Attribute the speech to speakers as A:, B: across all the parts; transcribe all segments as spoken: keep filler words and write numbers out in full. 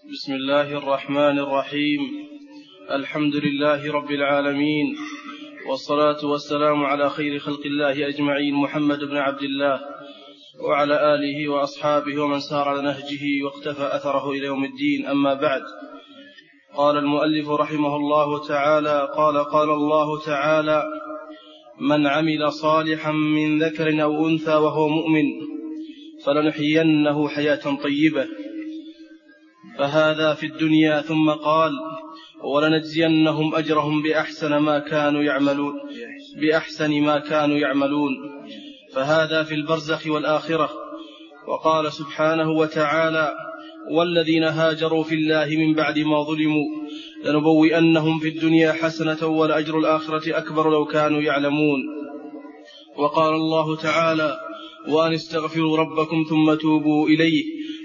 A: بسم الله الرحمن الرحيم. الحمد لله رب العالمين، والصلاة والسلام على خير خلق الله أجمعين، محمد بن عبد الله وعلى آله وأصحابه ومن سار على نهجه واقتفى أثره إلى يوم الدين. أما بعد، قال المؤلف رحمه الله تعالى: قال قال الله تعالى: من عمل صالحا من ذكر أو أنثى وهو مؤمن فلنحيينه حياة طيبة. فهذا في الدنيا، ثم قال: ولنجزينهم أجرهم بأحسن ما كانوا يعملون بأحسن ما كانوا يعملون فهذا في البرزخ والآخرة. وقال سبحانه وتعالى: والذين هاجروا في الله من بعد ما ظلموا لنبوئنهم في الدنيا حسنة ولأجر الآخرة أكبر لو كانوا يعلمون. وقال الله تعالى: وأن استغفروا ربكم ثم توبوا إليه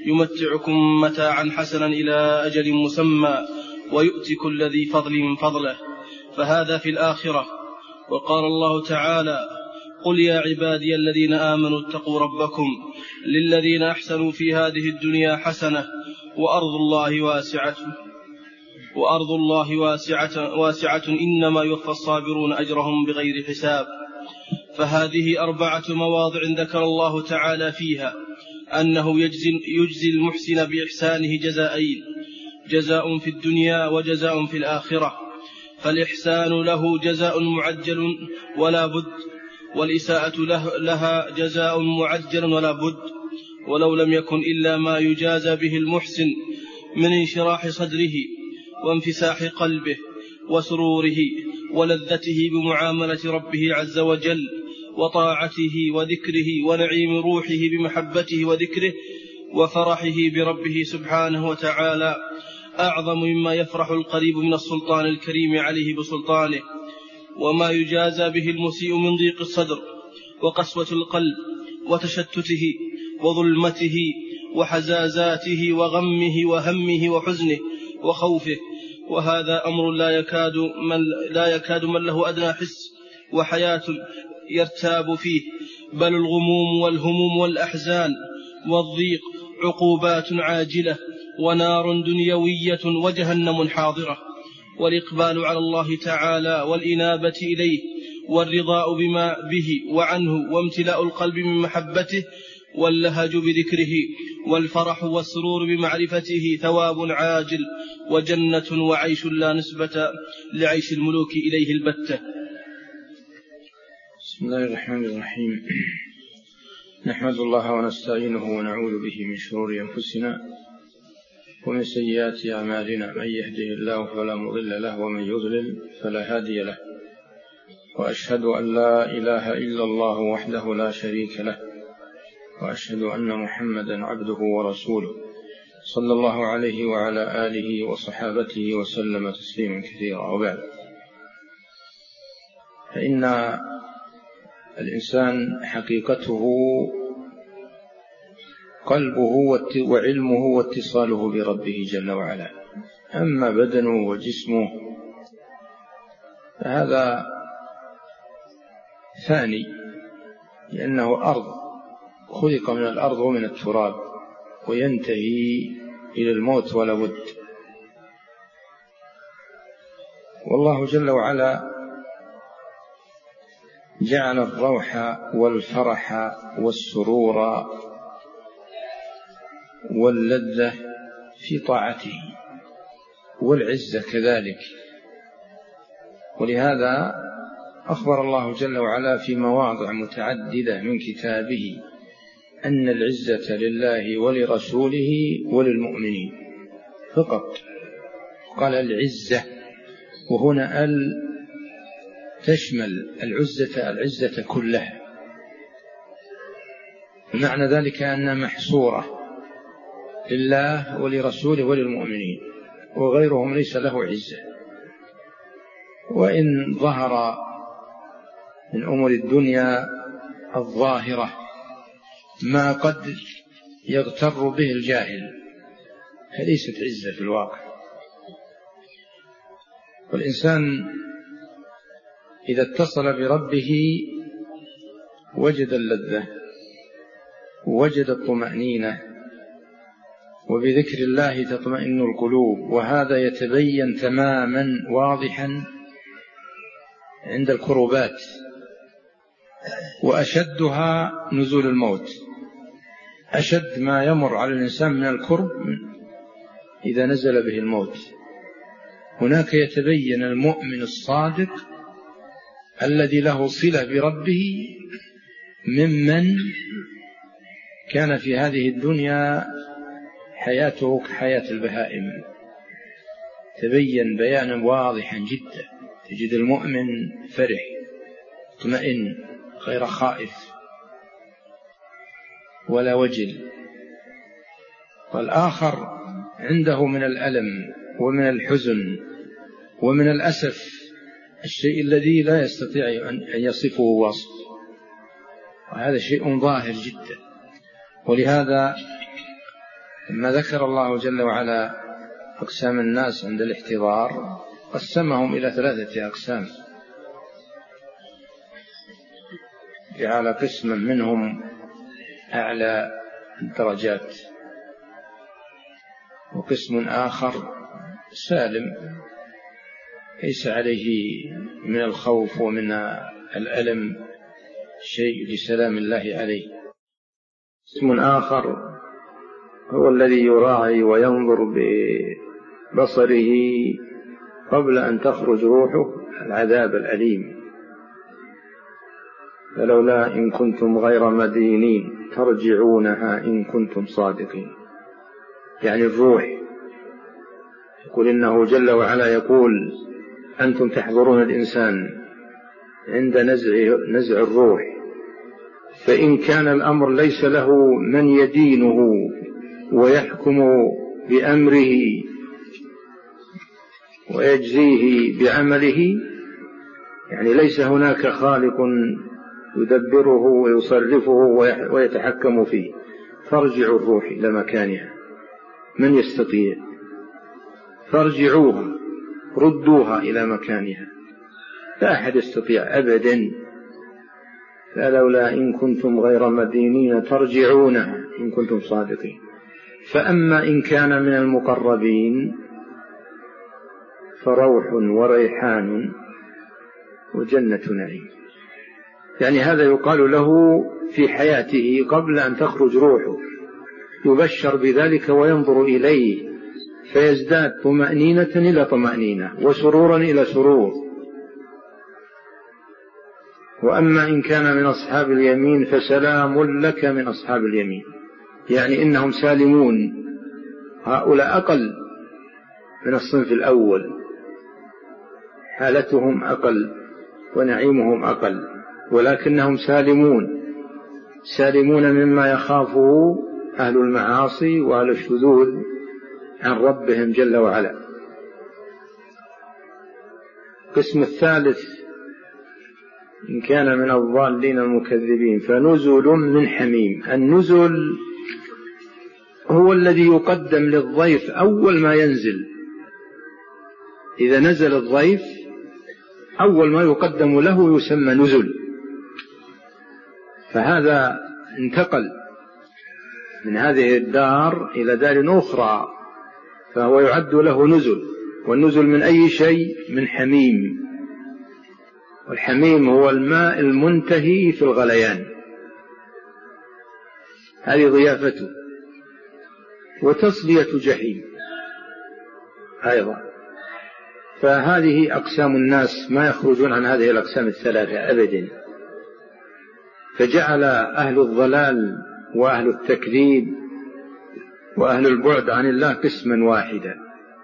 A: يمتعكم متاعا حسنا إلى أجل مسمى ويؤتي كل ذي فضل من فضله. فهذا في الآخرة. وقال الله تعالى: قل يا عبادي الذين آمنوا اتقوا ربكم للذين أحسنوا في هذه الدنيا حسنة وأرض الله واسعة وأرض الله واسعة, واسعة إنما يوفى الصابرون أجرهم بغير حساب. فهذه أربعة مواضع ذكر الله تعالى فيها أنه يجزي, يجزي المحسن بإحسانه جزائين: جزاء في الدنيا وجزاء في الآخرة. فالإحسان له جزاء معجل ولا بد، والإساءة له لها جزاء معجل ولا بد، ولو لم يكن إلا ما يجازى به المحسن من انشراح صدره وانفساح قلبه وسروره ولذته بمعاملة ربه عز وجل وطاعته وذكره ونعيم روحه بمحبته وذكره وفرحه بربه سبحانه وتعالى، أعظم مما يفرح القريب من السلطان الكريم عليه بسلطانه. وما يجازى به المسيء من ضيق الصدر وقسوة القلب وتشتته وظلمته وحزازاته وغمه وهمه وحزنه وخوفه. وهذا أمر لا يكاد من, لا يكاد من له أدنى حس وحياة يرتاب فيه، بل الغموم والهموم والأحزان والضيق عقوبات عاجلة ونار دنيوية وجهنم حاضرة. والإقبال على الله تعالى والإنابة إليه والرضاء بما به وعنه وامتلاء القلب من محبته واللهج بذكره والفرح والسرور بمعرفته ثواب عاجل وجنة وعيش لا نسبة لعيش الملوك إليه البتة.
B: بسم الله الرحمن الرحيم. نحمد الله ونستعينه ونعوذ به من شرور أنفسنا ومن سيئات أعمالنا، من يهده الله فلا مضل له ومن يضلل فلا هادي له، وأشهد أن لا إله إلا الله وحده لا شريك له، وأشهد أن محمدا عبده ورسوله صلى الله عليه وعلى آله وصحابته وسلم تسليما كثيرا. وبعد، فإن الإنسان حقيقته قلبه وعلمه واتصاله بربه جل وعلا، أما بدنه وجسمه فهذا ثاني، لأنه أرض، خلق من الأرض ومن التراب وينتهي إلى الموت ولا بد. والله جل وعلا جعل الروح والفرح والسرور واللذة في طاعته والعزة كذلك. ولهذا أخبر الله جل وعلا في مواضع متعددة من كتابه أن العزة لله ولرسوله وللمؤمنين فقط. قال العزة، وهنا ال تشمل العزة العزة كلها، معنى ذلك أنها محصورة لله ولرسوله وللمؤمنين، وغيرهم ليس له عزة. وإن ظهر من أمور الدنيا الظاهرة ما قد يغتر به الجاهل فليست عزة في الواقع. والإنسان إذا اتصل بربه وجد اللذة ووجد الطمأنينة وبذكر الله تطمئن القلوب، وهذا يتبين تماما واضحا عند الكربات، وأشدها نزول الموت. أشد ما يمر على الإنسان من الكرب إذا نزل به الموت. هناك يتبين المؤمن الصادق الذي له صلة بربه ممن كان في هذه الدنيا حياته كحياة البهائم. تبين بيانا واضحا جدا، تجد المؤمن فرح مطمئن غير خائف ولا وجل، والآخر عنده من الألم ومن الحزن ومن الأسف الشيء الذي لا يستطيع أن يصفه وصف، وهذا شيء ظاهر جدا. ولهذا لما ذكر الله جل وعلا أقسام الناس عند الاحتضار قسمهم إلى ثلاثة أقسام، جعل قسما منهم أعلى الدرجات، وقسم آخر سالم ليس عليه من الخوف ومن الألم شيء لسلام الله عليه. قسم آخر هو الذي يراعي وينظر ببصره قبل أن تخرج روحه العذاب الأليم. فلولا إن كنتم غير مدينين ترجعونها إن كنتم صادقين. يعني الروح، يقول إنه جل وعلا يقول أنتم تحضرون الإنسان عند نزع, نزع الروح، فإن كان الأمر ليس له من يدينه ويحكم بأمره ويجزيه بعمله، يعني ليس هناك خالق يدبره ويصرفه ويتحكم فيه، فارجع الروح إلى مكانها. من يستطيع؟ فارجعوها، ردوها إلى مكانها، لا أحد يستطيع أبدا. فلولا إن كنتم غير مدينين ترجعونها إن كنتم صادقين. فأما إن كان من المقربين فروح وريحان وجنة نعيم. يعني هذا يقال له في حياته قبل أن تخرج روحه، يبشر بذلك وينظر إليه فيزداد طمأنينة إلى طمأنينة وسرورا إلى سرور. وأما إن كان من أصحاب اليمين فسلام لك من أصحاب اليمين، يعني إنهم سالمون. هؤلاء أقل من الصنف الأول، حالتهم أقل ونعيمهم أقل، ولكنهم سالمون، سالمون مما يخافه أهل المعاصي وأهل الشذوذ عن ربهم جل وعلا. القسم الثالث إن كان من الضالين المكذبين فنزل من حميم. النزل هو الذي يقدم للضيف أول ما ينزل. إذا نزل الضيف أول ما يقدم له يسمى نزل، فهذا انتقل من هذه الدار إلى دار أخرى فهو يعد له نزل. والنزل من أي شيء؟ من حميم. والحميم هو الماء المنتهي في الغليان، هذه ضيافته. وتصلية جحيم أيضا. فهذه أقسام الناس، ما يخرجون عن هذه الأقسام الثلاثة أبدا. فجعل أهل الضلال وأهل التكذيب وأهل البعد عن الله قسما واحدا،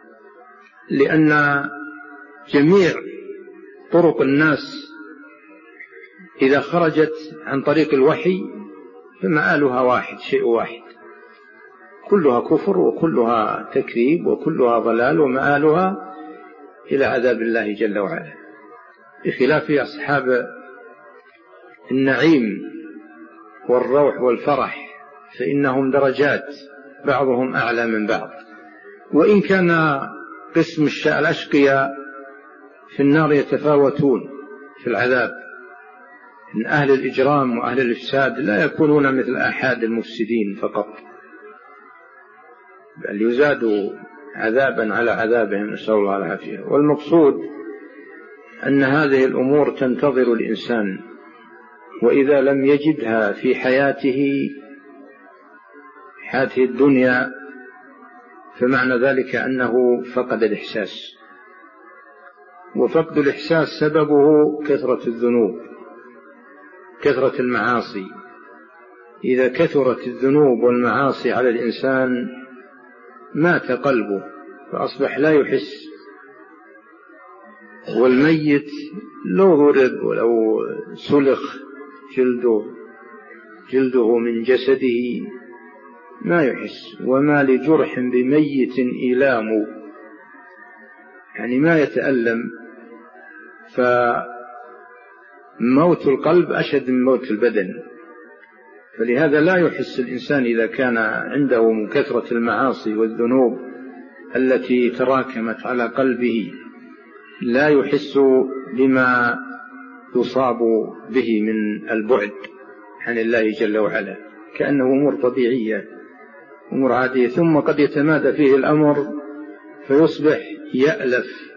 B: لأن جميع طرق الناس إذا خرجت عن طريق الوحي فمآلها واحد، شيء واحد، كلها كفر وكلها تكذيب وكلها ضلال ومآلها إلى عذاب الله جل وعلا، بخلاف أصحاب النعيم والروح والفرح فإنهم درجات بعضهم أعلى من بعض. وإن كان قسم الأشقياء في النار يتفاوتون في العذاب، إن أهل الإجرام وأهل الإفساد لا يكونون مثل أحد المفسدين فقط، بل يزادوا عذابا على عذابهم، نسأل الله العافية. والمقصود أن هذه الأمور تنتظر الإنسان، وإذا لم يجدها في حياته حياته الدنيا فمعنى ذلك أنه فقد الإحساس، وفقد الإحساس سببه كثرة الذنوب، كثرة المعاصي. إذا كثرت الذنوب والمعاصي على الإنسان مات قلبه فأصبح لا يحس. والميت لو ضرب ولو سلخ جلده جلده من جسده ما يحس. وما لجرح بميت إيلام، يعني ما يتألم. فموت القلب أشد من موت البدن، فلهذا لا يحس الإنسان إذا كان عنده من كثرة المعاصي والذنوب التي تراكمت على قلبه، لا يحس بما يصاب به من البعد عن الله جل وعلا، كأنه أمور طبيعية، أمور عادية. ثم قد يتمادى فيه الأمر فيصبح يألف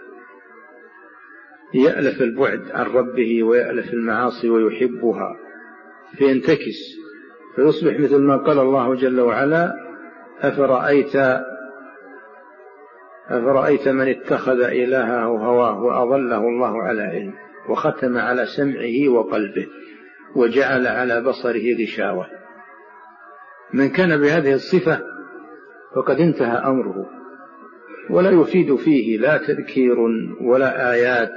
B: يألف البعد عن ربه ويألف المعاصي ويحبها، فينتكس، فيصبح مثل ما قال الله جل وعلا: أفرأيت أفرأيت من اتخذ إلهه هواه وأضله الله على علم وختم على سمعه وقلبه وجعل على بصره غشاوة. من كان بهذه الصفة فقد انتهى أمره، ولا يفيد فيه لا تذكير ولا آيات،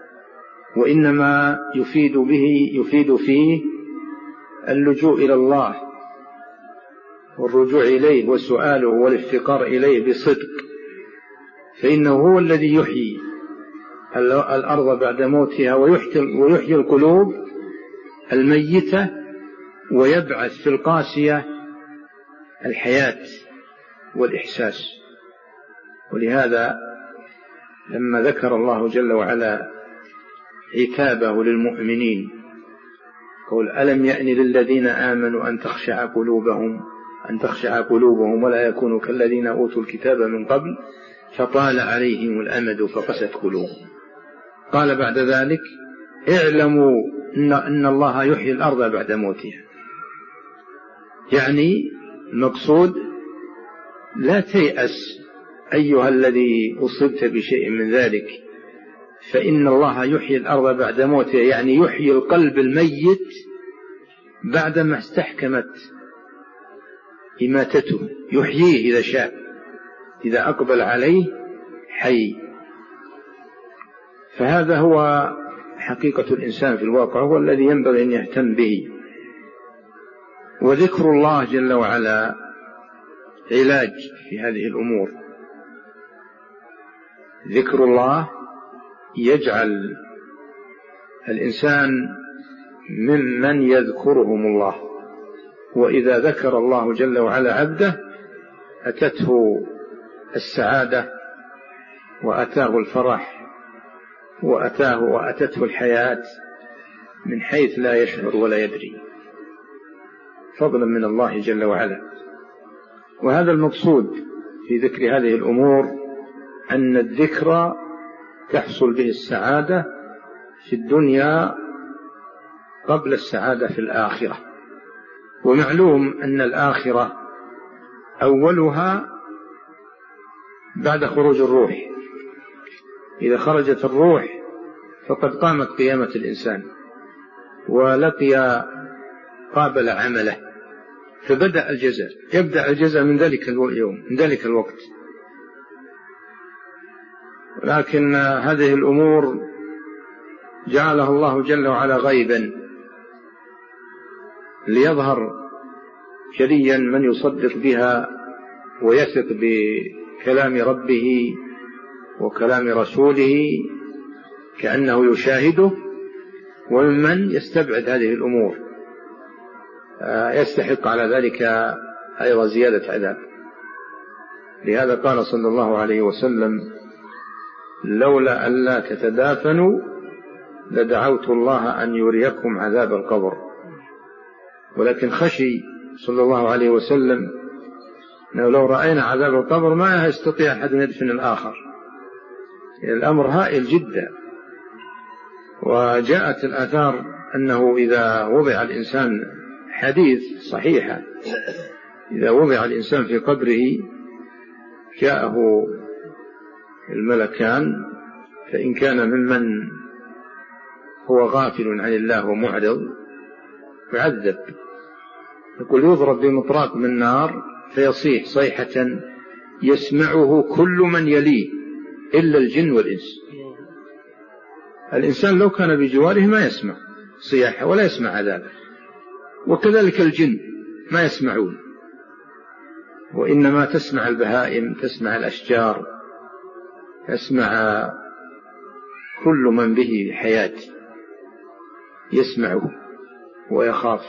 B: وإنما يفيد به يفيد فيه اللجوء إلى الله والرجوع إليه وسؤاله والافتقار إليه بصدق، فإنه هو الذي يحيي الأرض بعد موتها ويحيي القلوب الميتة ويبعث في القاسية الحياة والإحساس. ولهذا لما ذكر الله جل وعلا عتابه للمؤمنين قول: ألم يأن للذين آمنوا أن تخشع قلوبهم أن تخشع قلوبهم ولا يكونوا كالذين أوتوا الكتاب من قبل فطال عليهم الأمد فقست قلوبهم. قال بعد ذلك: اعلموا إن, إن الله يحيي الأرض بعد موتها. يعني المقصود لا تيأس أيها الذي أصبت بشيء من ذلك، فإن الله يحيي الأرض بعد موتها، يعني يحيي القلب الميت بعدما استحكمت إماتته، يحييه إذا شاء، إذا أقبل عليه حي. فهذا هو حقيقة الإنسان في الواقع، هو الذي ينبغي أن يهتم به. وذكر الله جل وعلا علاج في هذه الأمور. ذكر الله يجعل الإنسان ممن يذكرهم الله، وإذا ذكر الله جل وعلا عبده أتته السعادة وأتاه الفرح وأتاه وأتته الحياة من حيث لا يشعر ولا يدري، فضلا من الله جل وعلا. وهذا المقصود في ذكر هذه الأمور، أن الذكر تحصل به السعادة في الدنيا قبل السعادة في الآخرة. ومعلوم أن الآخرة أولها بعد خروج الروح، إذا خرجت الروح فقد قامت قيامة الإنسان ولقي قابل عمله، فبدأ الجزاء، يبدأ الجزاء من ذلك اليوم، من ذلك الوقت. لكن هذه الأمور جعلها الله جل وعلا غيبا ليظهر جليا من يصدق بها ويثق بكلام ربه وكلام رسوله كأنه يشاهده، وممن يستبعد هذه الأمور يستحق على ذلك أيضا زيادة عذاب. لهذا قال صلى الله عليه وسلم: لولا ألا تتدافنوا لدعوت الله أن يريكم عذاب القبر. ولكن خشي صلى الله عليه وسلم لو رأينا عذاب القبر ما يستطيع أحد أن يدفن الآخر، الأمر هائل جدا. وجاءت الآثار أنه إذا وضع الإنسان، حديث صحيحة، إذا وضع الإنسان في قبره جاءه الملكان، فإن كان ممن هو غافل عن الله ومعرض يعذب، يقول يضرب بمطراق من نار فيصيح صيحة يسمعه كل من يليه إلا الجن والإنس. الإنسان لو كان بجواره ما يسمع صياحه ولا يسمع عذابه، وكذلك الجن ما يسمعون، وإنما تسمع البهائم، تسمع الأشجار، تسمع كل من به حياة يسمعه ويخاف.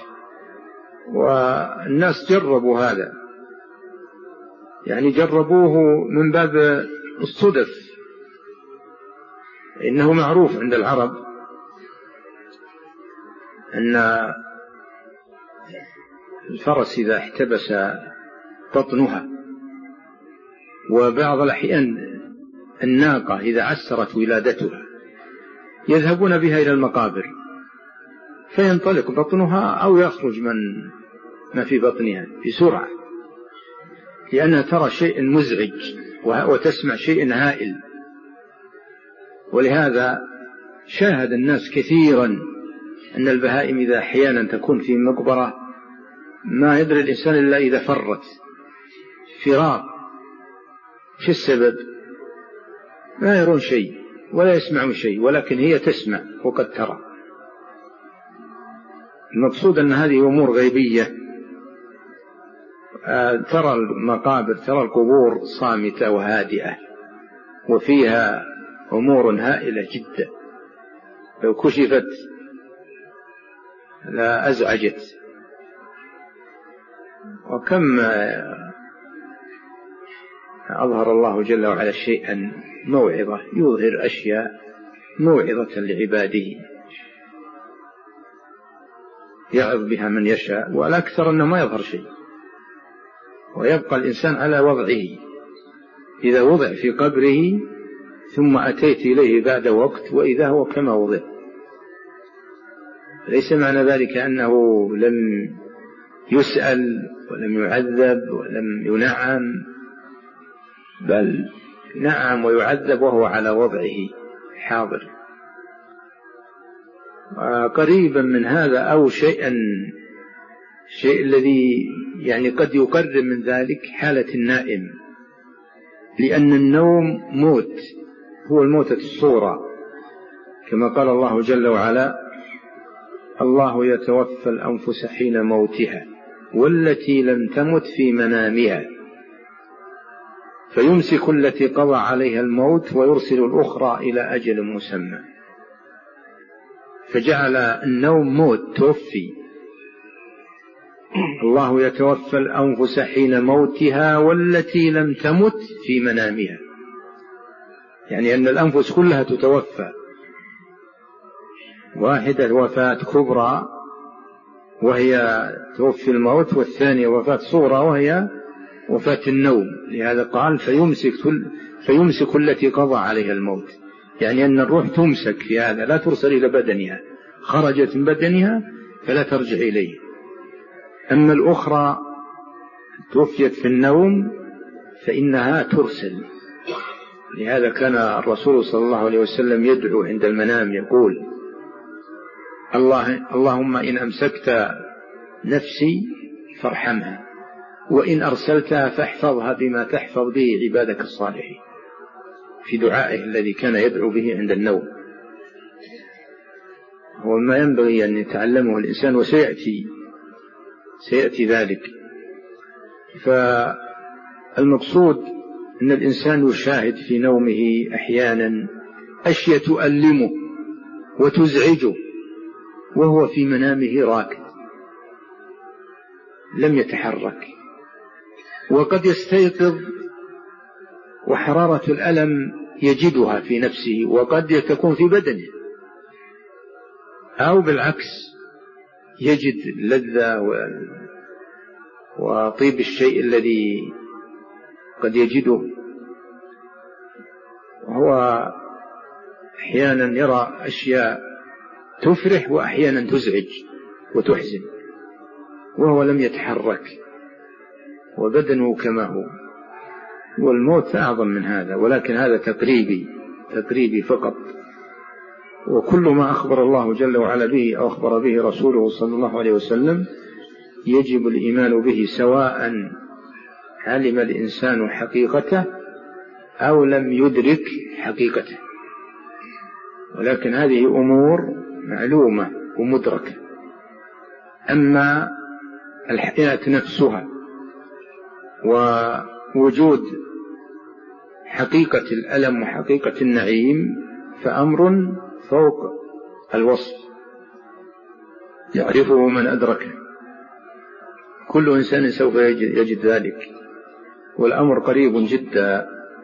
B: والناس جربوا هذا، يعني جربوه من باب الصدف. إنه معروف عند العرب أن الفرس إذا احتبس بطنها، وبعض الأحيان الناقة إذا عسرت ولادتها يذهبون بها إلى المقابر فينطلق بطنها أو يخرج من ما في بطنها بسرعة، لأنها ترى شيء مزعج وتسمع شيء هائل. ولهذا شاهد الناس كثيرا أن البهائم إذا أحيانا تكون في مقبرة ما يدري الإنسان إلا إذا فرت فرار. شو السبب؟ ما يرون شيء ولا يسمعون شيء، ولكن هي تسمع وقد ترى. المقصود أن هذه أمور غيبية. ترى المقابر، ترى القبور صامتة وهادئة، وفيها أمور هائلة جدا لو كشفت لا أزعجت. وكم أظهر الله جل وعلا شيئا موعظة، يظهر أشياء موعظة لعباده يعظ بها من يشاء، والأكثر أنه ما يظهر شيء، ويبقى الإنسان على وضعه. إذا وضع في قبره ثم أتيت إليه بعد وقت وإذا هو كما وضع. ليس معنى ذلك أنه لم يسأل ولم يعذب ولم ينعم، بل نعم ويعذب وهو على وضعه حاضر. قريبا من هذا أو شيئا الشيء الذي يعني قد يقرب من ذلك حالة النائم، لأن النوم موت، هو الموتة الصغرى، كما قال الله جل وعلا: الله يتوفى الأنفس حين موتها والتي لم تمت في منامها فيمسك التي قضى عليها الموت ويرسل الأخرى إلى أجل مسمى. فجعل النوم موت، توفي. الله يتوفى الأنفس حين موتها والتي لم تمت في منامها، يعني أن الأنفس كلها تتوفى، واحدة وفاة كبرى وهي توفي الموت، والثانية وفاة صغرى وهي وفاة النوم. لهذا قال فيمسك, فيمسك التي قضى عليها الموت، يعني أن الروح تمسك في هذا، لا ترسل إلى بدنها، خرجت من بدنها فلا ترجع إليه. أما الأخرى توفيت في النوم فإنها ترسل. لهذا كان الرسول صلى الله عليه وسلم يدعو عند المنام يقول: الله اللهم إن أمسكت نفسي فارحمها، وإن أرسلتها فاحفظها بما تحفظ به عبادك الصالحين، في دعائه الذي كان يدعو به عند النوم. هو ما ينبغي أن يتعلمه الإنسان، وسيأتي سيأتي ذلك. فالمقصود أن الإنسان يشاهد في نومه أحيانا أشياء تؤلمه وتزعجه وهو في منامه راكد لم يتحرك، وقد يستيقظ وحرارة الألم يجدها في نفسه وقد تكون في بدنه، أو بالعكس يجد اللذة وطيب الشيء الذي قد يجده هو أحيانا يرى أشياء تفرح وأحيانا تزعج وتحزن وهو لم يتحرك وبدنه كما هو، والموت أعظم من هذا، ولكن هذا تقريبي تقريبي فقط. وكل ما أخبر الله جل وعلا به أو أخبر به رسوله صلى الله عليه وسلم يجب الإيمان به، سواء علم الإنسان حقيقته أو لم يدرك حقيقته، ولكن هذه أمور معلومة ومدركة. أما الحياة نفسها ووجود حقيقة الألم وحقيقة النعيم فأمر فوق الوصف يعرفه من أدركه، كل إنسان سوف يجد ذلك، والأمر قريب جدا.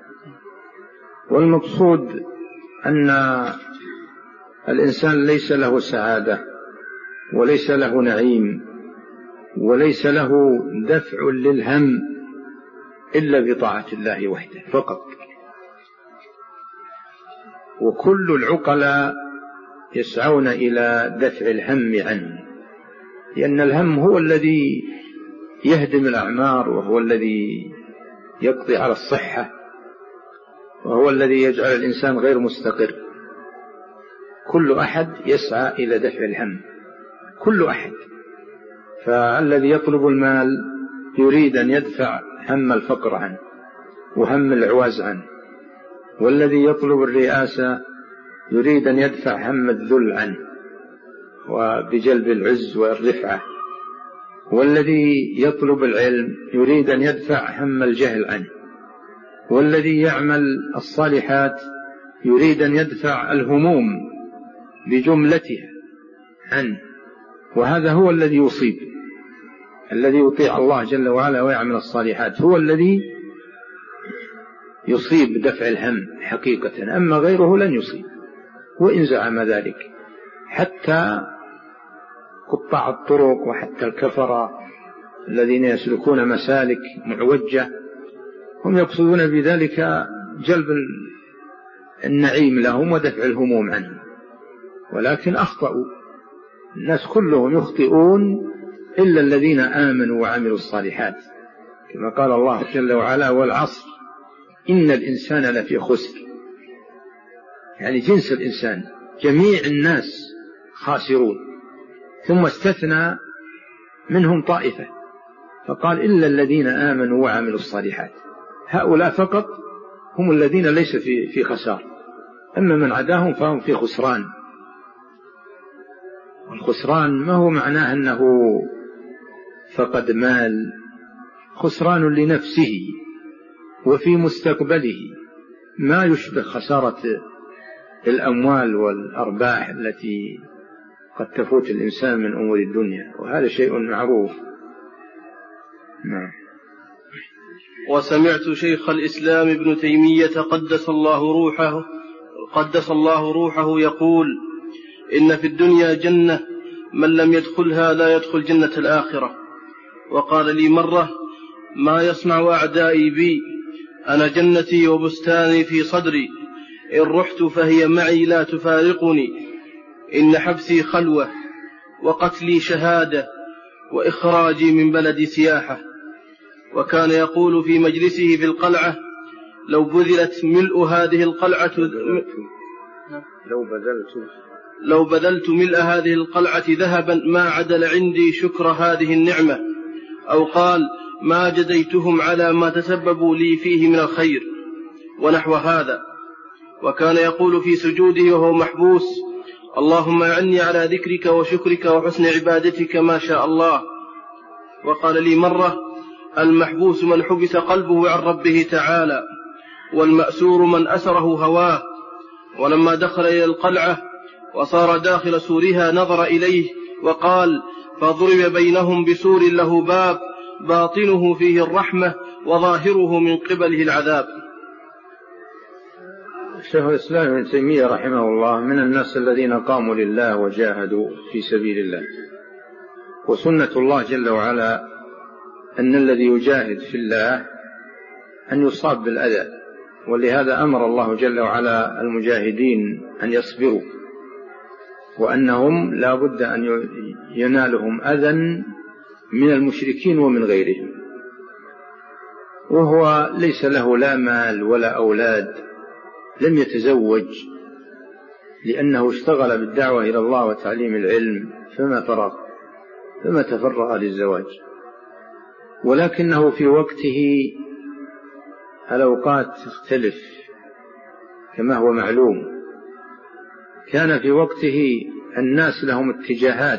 B: والمقصود أن الإنسان ليس له سعادة وليس له نعيم وليس له دفع للهم إلا بطاعة الله وحده فقط. وكل العقلاء يسعون إلى دفع الهم عنه، لأن الهم هو الذي يهدم الأعمار، وهو الذي يقضي على الصحة، وهو الذي يجعل الإنسان غير مستقر. كل أحد يسعى إلى دفع الهم، كل أحد. فالذي يطلب المال يريد أن يدفع هم الفقر عنه وهم العواز عنه، والذي يطلب الرئاسة يريد أن يدفع هم الذل عنه وبجلب العز والرفعة، والذي يطلب العلم يريد أن يدفع هم الجهل عنه، والذي يعمل الصالحات يريد أن يدفع الهموم بجملتها عنه. وهذا هو الذي يصيب، الذي يطيع الله جل وعلا ويعمل الصالحات هو الذي يصيب دفع الهم حقيقة، أما غيره لن يصيب وإن زعم ذلك. حتى قطاع الطرق وحتى الكفرة الذين يسلكون مسالك معوجة هم يقصدون بذلك جلب النعيم لهم ودفع الهموم عنهم، ولكن أخطأوا. الناس كلهم يخطئون إلا الذين آمنوا وعملوا الصالحات، كما قال الله جل وعلا: والعصر إن الإنسان لفي خسر. يعني جنس الإنسان، جميع الناس خاسرون، ثم استثنى منهم طائفة فقال: إلا الذين آمنوا وعملوا الصالحات. هؤلاء فقط هم الذين ليس في في خسار، أما من عداهم فهم في خسران. والخسران ما هو معناه أنه فقد مال، خسران لنفسه وفي مستقبله، ما يشبه خسارة الأموال والأرباح التي قد تفوت الإنسان من أمور الدنيا، وهذا شيء معروف. نعم.
A: وسمعت شيخ الإسلام ابن تيمية قدس الله روحه قدس الله روحه يقول: إن في الدنيا جنة من لم يدخلها لا يدخل جنة الآخرة. وقال لي مرة: ما يصنع أعدائي بي؟ أنا جنتي وبستاني في صدري، إن رحت فهي معي لا تفارقني، إن حبسي خلوة وقتلي شهادة وإخراجي من بلدي سياحة. وكان يقول في مجلسه في القلعة: لو بذلت ملء هذه القلعة
B: لو بذلت
A: لو بذلت ملء هذه القلعة ذهبا ما عدل عندي شكر هذه النعمة، أو قال: ما جديتهم على ما تسببوا لي فيه من الخير، ونحو هذا. وكان يقول في سجوده وهو محبوس: اللهم أعني على ذكرك وشكرك وحسن عبادتك ما شاء الله. وقال لي مرة: المحبوس من حبس قلبه عن ربه تعالى، والمأسور من أسره هواه. ولما دخل إلى القلعة وصار داخل سورها نظر إليه وقال: فضرب بينهم بسور له باب باطنه فيه الرحمة وظاهره من قبله العذاب.
B: شيخ الإسلام ابن تيمية رحمه الله من الناس الذين قاموا لله وجاهدوا في سبيل الله، وسنة الله جل وعلا أن الذي يجاهد في الله أن يصاب بالأذى، ولهذا أمر الله جل وعلا المجاهدين أن يصبروا، وأنهم لا بد أن ينالهم أذى من المشركين ومن غيرهم، وهو ليس له لا مال ولا أولاد، لم يتزوج لأنه اشتغل بالدعوة إلى الله وتعليم العلم فما فرغ فما تفرغ للزواج، ولكنه في وقته الأوقات تختلف كما هو معلوم. كان في وقته الناس لهم اتجاهات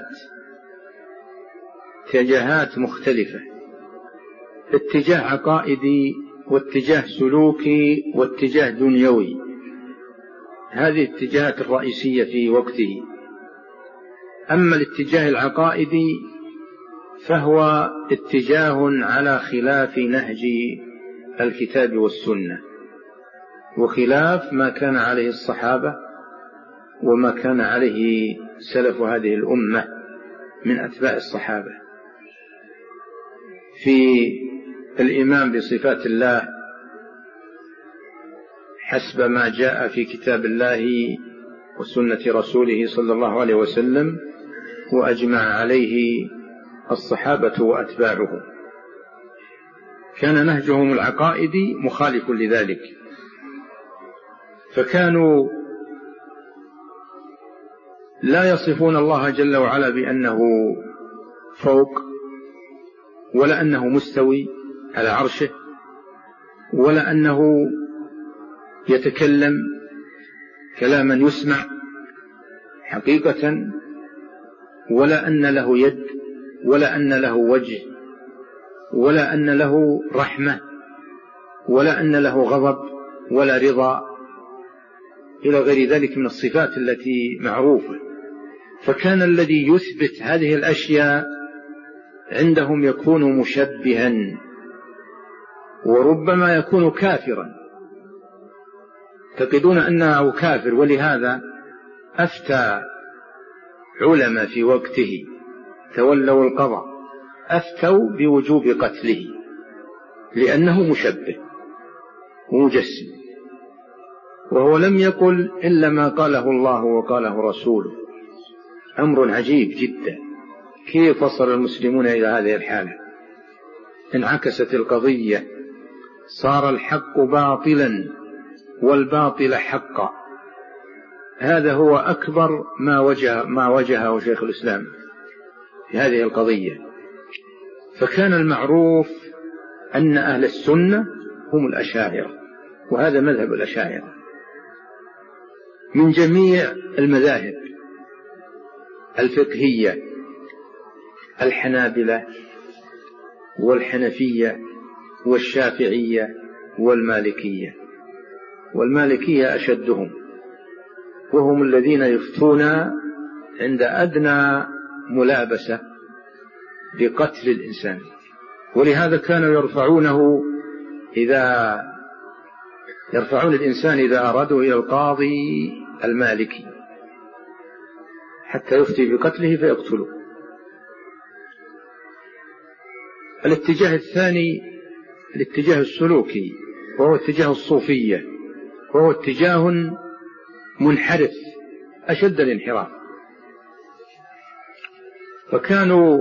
B: اتجاهات مختلفة، اتجاه عقائدي واتجاه سلوكي واتجاه دنيوي، هذه الاتجاهات الرئيسية في وقته. أما الاتجاه العقائدي فهو اتجاه على خلاف نهج الكتاب والسنة، وخلاف ما كان عليه الصحابة وما كان عليه سلف هذه الأمة من أتباع الصحابة في الإيمان بصفات الله حسب ما جاء في كتاب الله وسنة رسوله صلى الله عليه وسلم، وأجمع عليه الصحابة وأتباعه. كان نهجهم العقائدي مخالف لذلك، فكانوا لا يصفون الله جل وعلا بأنه فوق، ولا أنه مستوي على عرشه، ولا أنه يتكلم كلاما يسمع حقيقة، ولا أن له يد، ولا أن له وجه، ولا أن له رحمة، ولا أن له غضب ولا رضا، إلى غير ذلك من الصفات التي معروفة. فكان الذي يثبت هذه الأشياء عندهم يكون مشبها، وربما يكون كافرا، يعتقدون أنه كافر. ولهذا أفتى علماء في وقته تولوا القضاء أفتوا بوجوب قتله، لأنه مشبه ومجسم، وهو لم يقل إلا ما قاله الله وقاله رسوله. أمر عجيب جدا، كيف وصل المسلمون إلى هذه الحالة؟ انعكست القضية، صار الحق باطلا والباطل حقا. هذا هو أكبر ما وجه ما وجهه شيخ الإسلام في هذه القضية. فكان المعروف أن أهل السنة هم الأشاعرة، وهذا مذهب الأشاعرة من جميع المذاهب الفقهية، الحنابلة والحنفية والشافعية والمالكية، والمالكية أشدهم، وهم الذين يفتون عند أدنى ملابسة بقتل الإنسان. ولهذا كانوا يرفعونه إذا يرفعون الإنسان إذا أرادوا إلى القاضي المالكي حتى يفتي بقتله فيقتله. الاتجاه الثاني الاتجاه السلوكي، وهو اتجاه الصوفية، وهو اتجاه منحرف أشد الانحراف. فكانوا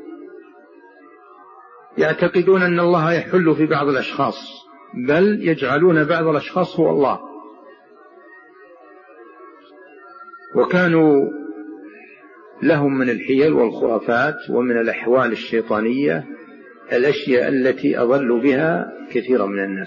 B: يعتقدون أن الله يحل في بعض الأشخاص، بل يجعلون بعض الأشخاص هو الله. وكانوا لهم من الحيل والخرافات ومن الأحوال الشيطانية الأشياء التي أضلوا بها كثيرا من الناس.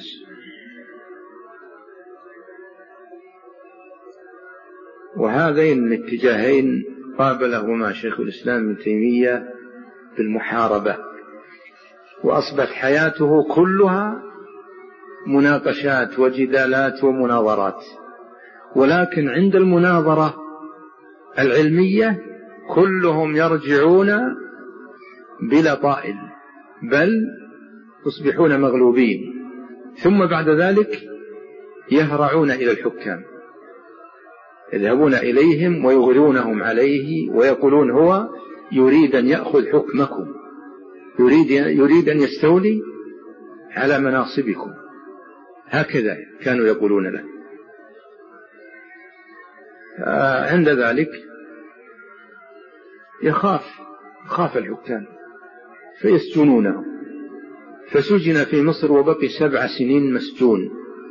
B: وهذين الاتجاهين قابلهما شيخ الإسلام ابن تيمية بالمحاربة، وأصبحت حياته كلها مناقشات وجدالات ومناظرات. ولكن عند المناظرة العلمية كلهم يرجعون بلا طائل، بل يصبحون مغلوبين، ثم بعد ذلك يهرعون إلى الحكام، يذهبون إليهم ويغرونهم عليه ويقولون هو يريد أن يأخذ حكمكم، يريد, يريد أن يستولي على مناصبكم. هكذا كانوا يقولون له. عند ذلك يخاف خاف الحكام فيسجنونه، فسجن في مصر وبقي سبع سنين مسجون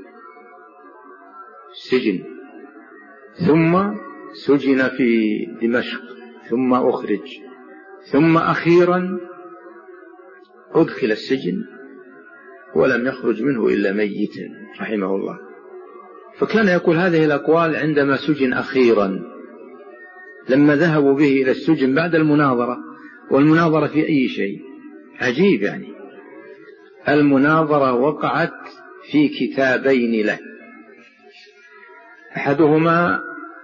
B: سجن، ثم سجن في دمشق، ثم أخرج، ثم أخيرا أدخل السجن ولم يخرج منه إلا ميتا رحمه الله. فكان يقول هذه الأقوال عندما سجن أخيرا، لما ذهبوا به إلى السجن بعد المناظرة. والمناظرة في أي شيء عجيب، يعني المناظرة وقعت في كتابين له، أحدهما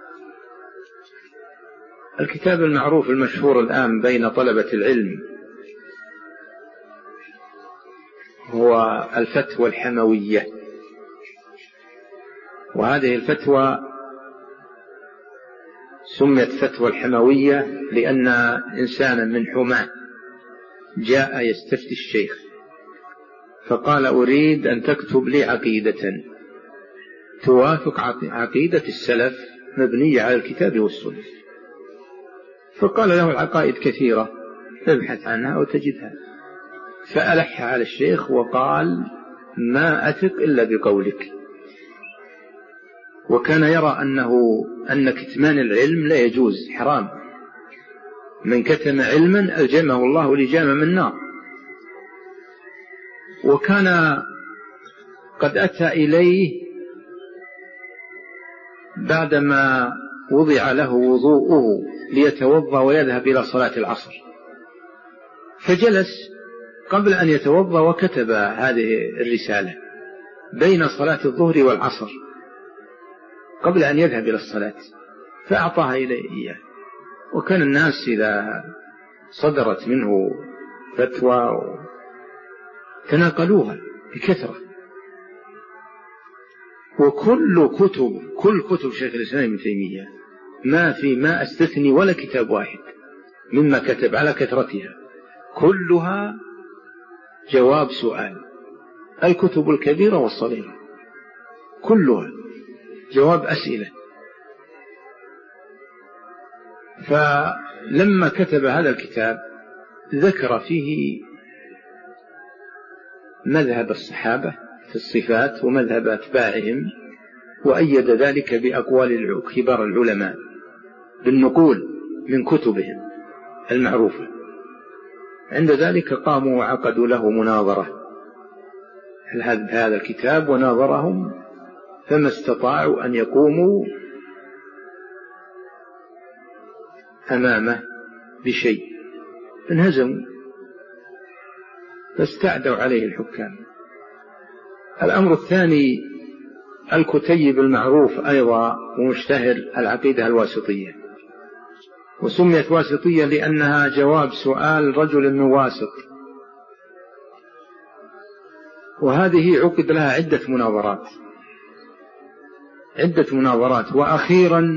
B: الكتاب المعروف المشهور الآن بين طلبة العلم هو الفتوى الحموية، وهذه الفتوى سميت فتوى الحموية لأن إنسانا من حماة جاء يستفتي الشيخ فقال أريد أن تكتب لي عقيدة توافق عقيدة السلف مبنية على الكتاب والسنة. فقال له العقائد كثيرة ابحث عنها وتجدها، فألح على الشيخ وقال ما أثق إلا بقولك. وكان يرى أنه أن كتمان العلم لا يجوز، حرام، من كتم علما ألجمه الله لجام من نار. وكان قد أتى إليه بعدما وضع له وضوءه ليتوضأ ويذهب إلى صلاة العصر، فجلس قبل أن يتوضأ وكتب هذه الرسالة بين صلاة الظهر والعصر قبل أن يذهب إلى الصلاة، فأعطاها إليه إياه. وكان الناس إذا صدرت منه فتوى تناقلوها بكثرة. وكل كتب كل كتب شيخ الإسلام ابن تيمية ما في ما استثني ولا كتاب واحد مما كتب على كثرتها، كلها جواب سؤال، الكتب الكبيرة والصغيرة كلها جواب أسئلة. فلما كتب هذا الكتاب ذكر فيه مذهب الصحابة في الصفات ومذهب أتباعهم، وأيد ذلك بأقوال كبار العلماء بالنقول من كتبهم المعروفة. عند ذلك قاموا وعقدوا له مناظرة هذا الكتاب وناظرهم، فما استطاعوا أن يقوموا أمامه بشيء، انهزموا فاستعدوا عليه الحكام. الأمر الثاني الكتيب المعروف أيضا ومشتهر العقيدة الواسطية، وسميت واسطية لأنها جواب سؤال رجل من واسط، وهذه عقد لها عدة مناظرات عدة مناظرات وأخيرا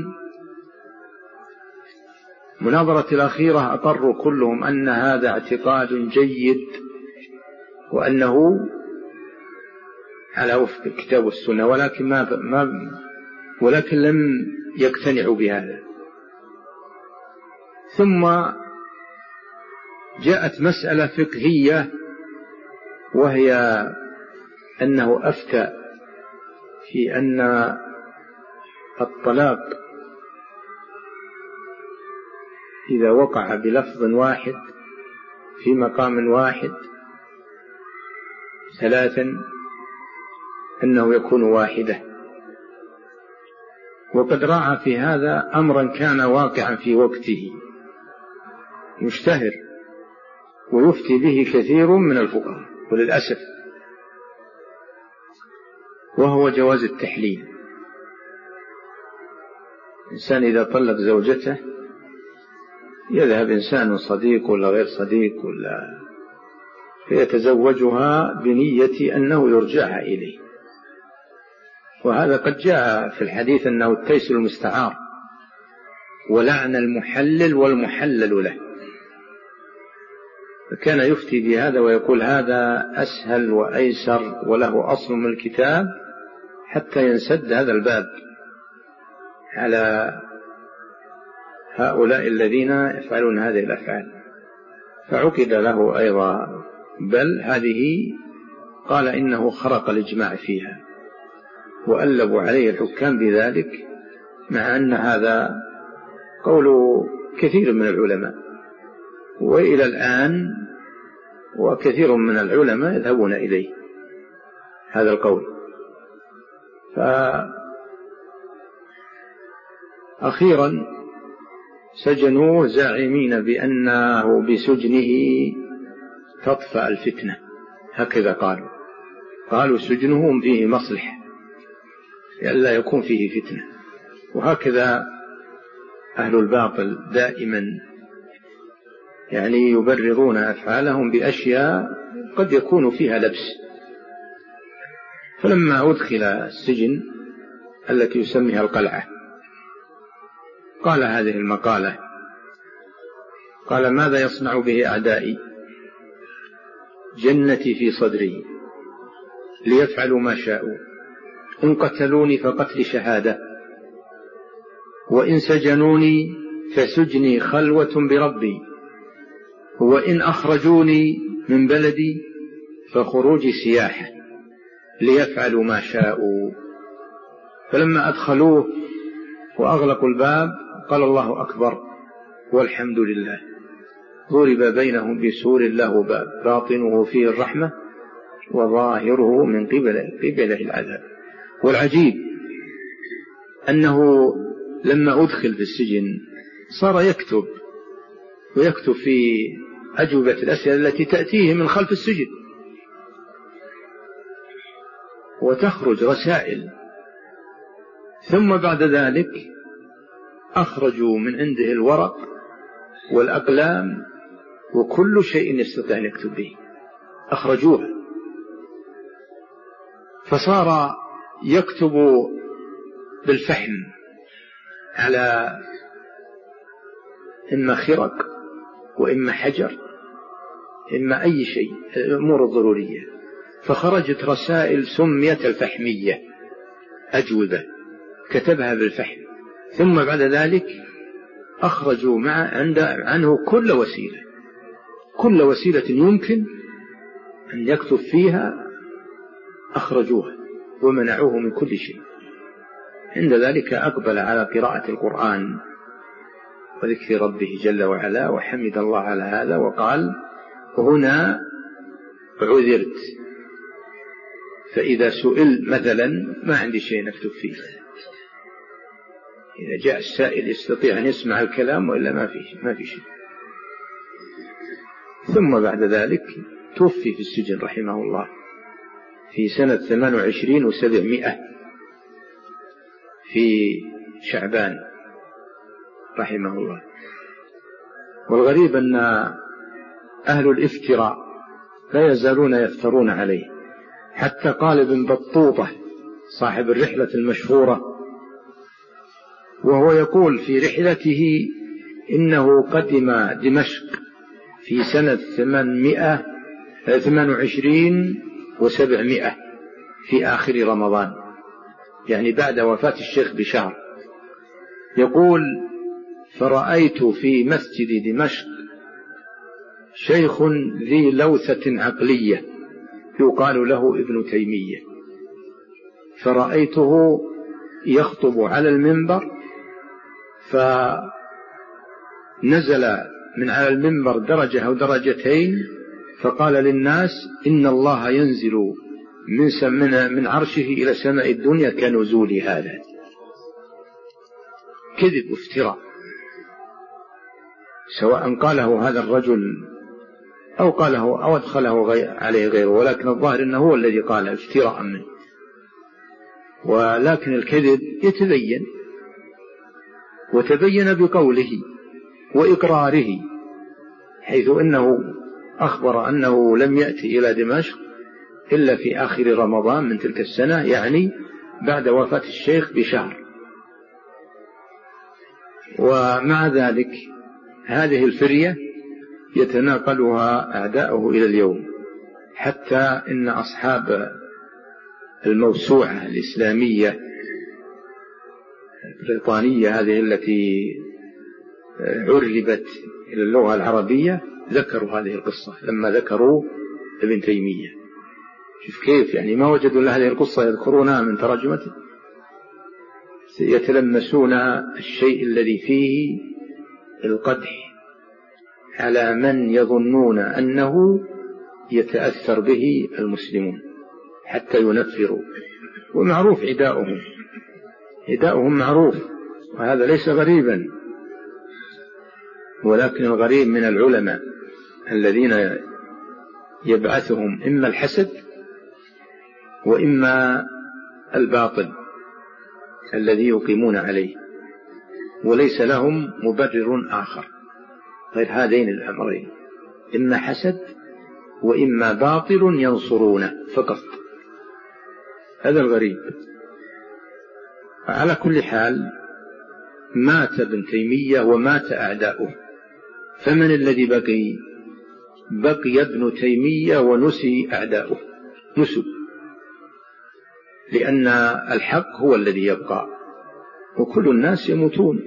B: مناظرة الأخيرة أقروا كلهم أن هذا اعتقاد جيد وأنه على وفق الكتاب والسنة، ولكن ما ما ولكن لم يقتنعوا بهذا. ثم جاءت مسألة فقهية، وهي أنه أفتى في أن الطلاق إذا وقع بلفظ واحد في مقام واحد ثلاثا أنه يكون واحدة. وقد راعى في هذا أمرا كان واقعا في وقته مشتهر ويفتي به كثير من الفقهاء وللأسف، وهو جواز التحليل. إنسان إذا طلق زوجته يذهب إنسان صديق ولا غير صديق ولا فيتزوجها بنية أنه يرجعها إليه، وهذا قد جاء في الحديث أنه التيس المستعار ولعن المحلل والمحلل له. فكان يفتي بهذا ويقول هذا أسهل وأيسر وله أصل من الكتاب حتى ينسد هذا الباب على هؤلاء الذين يفعلون هذه الأفعال. فعقد له أيضا، بل هذه قال إنه خرق الإجماع فيها وألبوا عليه الحكام بذلك، مع أن هذا قول كثير من العلماء، وإلى الآن وكثير من العلماء يذهبون إليه هذا القول. فأخيرا سجنوه زاعمين بأنه بسجنه تطفأ الفتنة، هكذا قالوا قالوا سجنهم فيه مصلحة لئلا يكون فيه فتنة. وهكذا أهل الباطل دائما يعني يبررون أفعالهم بأشياء قد يكون فيها لبس. فلما أدخل السجن التي يسميها القلعة قال هذه المقالة، قال: ماذا يصنع به أعدائي؟ جنتي في صدري ليفعلوا ما شاءوا، إن قتلوني فقتل شهادة، وإن سجنوني فسجني خلوة بربي، وإن أخرجوني من بلدي فخروجي سياحة ليفعلوا ما شاءوا. فلما أدخلوه وأغلقوا الباب قال: الله أكبر والحمد لله. ضرب بينهم بسور له باب باطنه فيه الرحمة وظاهره من قبله, قبله العذاب. والعجيب أنه لما أدخل في السجن صار يكتب، ويكتب في أجوبة الأسئلة التي تأتيه من خلف السجن، وتخرج رسائل. ثم بعد ذلك أخرجوا من عنده الورق والأقلام وكل شيء يستطيع أن يكتب به، أخرجوها. فصار يكتب بالفحم على إما خرق وإما حجر، إما أي شيء، الأمور الضرورية. فخرجت رسائل سميت الفحمية، أجوبة كتبها بالفحم. ثم بعد ذلك أخرجوا مع عنه كل وسيلة، كل وسيلة يمكن أن يكتب فيها أخرجوها ومنعوه من كل شيء. عند ذلك أقبل على قراءة القرآن وذكر ربه جل وعلا، وحمد الله على هذا، وقال: هنا عذرت، فإذا سئل مثلا ما عندي شيء نكتب فيه، إذا جاء السائل يستطيع أن يسمع الكلام، وإلا ما في ما في شيء. ثم بعد ذلك توفي في السجن رحمه الله في سنة ثمان وعشرين وسبعمائة في شعبان رحمه الله. والغريب أن أهل الافتراء لا يزالون يفترون عليه، حتى قال ابن بطوطة صاحب الرحلة المشهورة وهو يقول في رحلته إنه قدم دمشق في سنة ثمان وعشرين وسبعمائة في آخر رمضان، يعني بعد وفاة الشيخ بشهر. يقول: فرأيت في مسجد دمشق شيخ ذي لوثة عقلية يقال له ابن تيمية، فرأيته يخطب على المنبر، فنزل من على المنبر درجة أو درجتين، فقال للناس: إن الله ينزل من من عرشه إلى سماء الدنيا كنزول هذا. كذب وافتراء، سواء قاله هذا الرجل أو قاله أو أدخله غير عليه غيره، ولكن الظاهر أنه هو الذي قال افتراء منه. ولكن الكذب يتبين، وتبين بقوله وإقراره، حيث أنه أخبر أنه لم يأتي إلى دمشق إلا في آخر رمضان من تلك السنة، يعني بعد وفاة الشيخ بشهر. ومع ذلك هذه الفرية يتناقلها أعداؤه إلى اليوم، حتى إن أصحاب
C: الموسوعة الإسلامية البريطانية هذه التي عربت إلى اللغة العربية ذكروا هذه القصة لما ذكروا ابن تيمية. شوف كيف يعني ما وجدوا إلا هذه القصة يذكرونها من ترجمته، يتلمسون الشيء الذي فيه القدح على من يظنون أنه يتأثر به المسلمون حتى ينفروا. ومعروف عداؤهم عداؤهم معروف، وهذا ليس غريبا، ولكن الغريب من العلماء الذين يبعثهم إما الحسد وإما الباطل الذي يقيمون عليه، وليس لهم مبرر آخر غير هذين الأمرين، إما حسد وإما باطل ينصرونه فقط. هذا الغريب. على كل حال مات ابن تيمية ومات أعداؤه، فمن الذي بقي؟ بقي ابن تيمية ونسي أعداؤه، نسوا، لأن الحق هو الذي يبقى وكل الناس يموتون.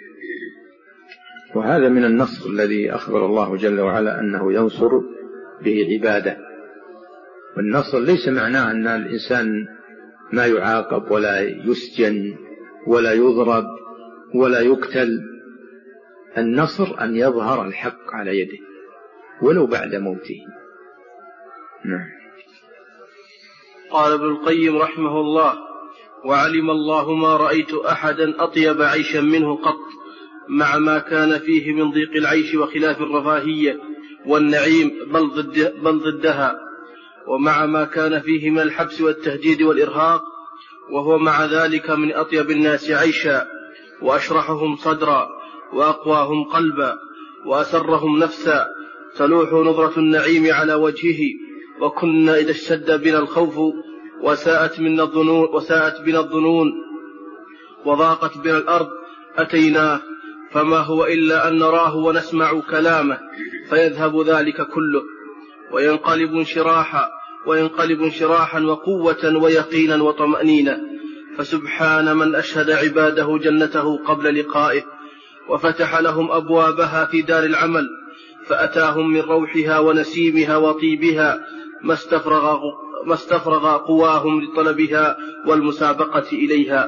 C: وهذا من النصر الذي أخبر الله جل وعلا أنه ينصر به عباده. والنصر ليس معناه أن الإنسان ما يعاقب ولا يسجن ولا يضرب ولا يقتل. النصر أن يظهر الحق على يده ولو بعد موته. نعم.
A: قال ابن القيم رحمه الله: وعلم الله ما رأيت أحدا أطيب عيشا منه قط، مع ما كان فيه من ضيق العيش وخلاف الرفاهية والنعيم بل, ضد بل ضدها، ومع ما كان فيه من الحبس والتهديد والإرهاق، وهو مع ذلك من أطيب الناس عيشا، وأشرحهم صدرا، وأقواهم قلبا، وأسرهم نفسا، تلوح نظرة النعيم على وجهه. وكنا إذا اشتد بنا الخوف وساءت منا الظنون وساءت بنا الظنون وضاقت بنا الأرض أتيناه، فما هو إلا أن نراه ونسمع كلامه فيذهب ذلك كله، وينقلب انشراحا وينقلب انشراحا وقوة ويقينا وطمأنينة. فسبحان من أشهد عباده جنته قبل لقائه، وفتح لهم أبوابها في دار العمل، فأتاهم من روحها ونسيمها وطيبها ما استفرغ, ما استفرغ قواهم لطلبها والمسابقة إليها.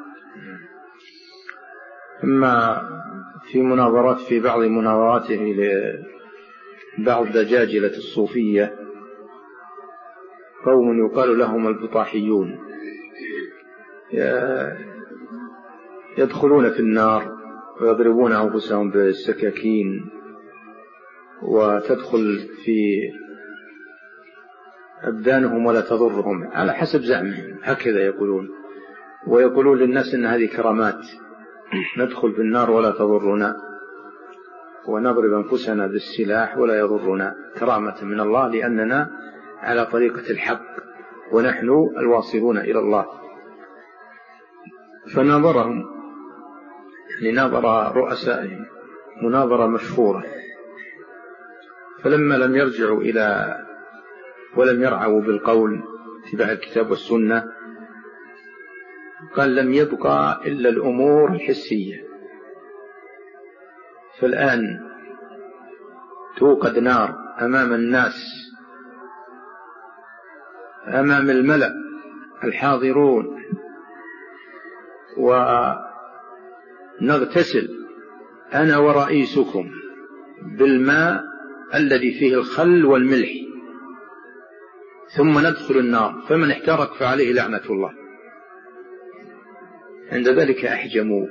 C: أما في مناظرات في بعض مناظراته لبعض دجاجلة الصوفية قوم يقال لهم البطاحيون يدخلون في النار ويضربون أنفسهم بالسكاكين وتدخل في أبدانهم ولا تضرهم على حسب زعمهم، هكذا يقولون. ويقولون للناس إن هذه كرامات، ندخل في النار ولا تضرنا، ونضرب أنفسنا بالسلاح ولا يضرنا، كرامة من الله لأننا على طريقة الحق ونحن الواصلون إلى الله. فناظرهم لناظر رؤسائهم مناظرة مشهورة، فلما لم يرجعوا إلى ولم يرعوا بالقول اتباع الكتاب والسنة قال لم يبقى إلا الأمور الحسية. فالآن توقد نار أمام الناس، أمام الملأ الحاضرون، ونغتسل أنا ورئيسكم بالماء الذي فيه الخل والملح، ثم ندخل النار، فمن احترق فعليه لعنة الله. عند ذلك أحجموا.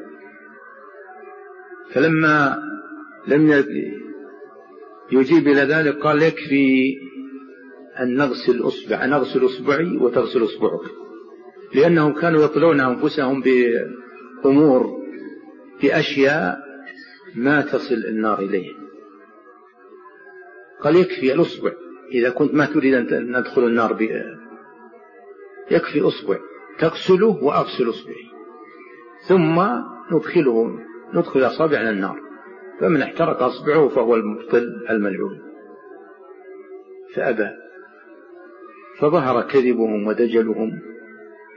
C: فلما لم يجيب إلى ذلك قال يكفي أن نغسل أصبع نغسل أصبعي وتغسل أصبعك، لأنهم كانوا يطلعون أنفسهم بأمور بأشياء ما تصل النار إليه. قال يكفي الأصبع، إذا كنت ما تريد أن ندخل النار بها يكفي أصبع تغسله وأغسل أصبعي، ثم ندخله ندخل أصابعنا النار، فمن احترق أصبعه فهو المبطل الملعون. فأبى، فظهر كذبهم ودجلهم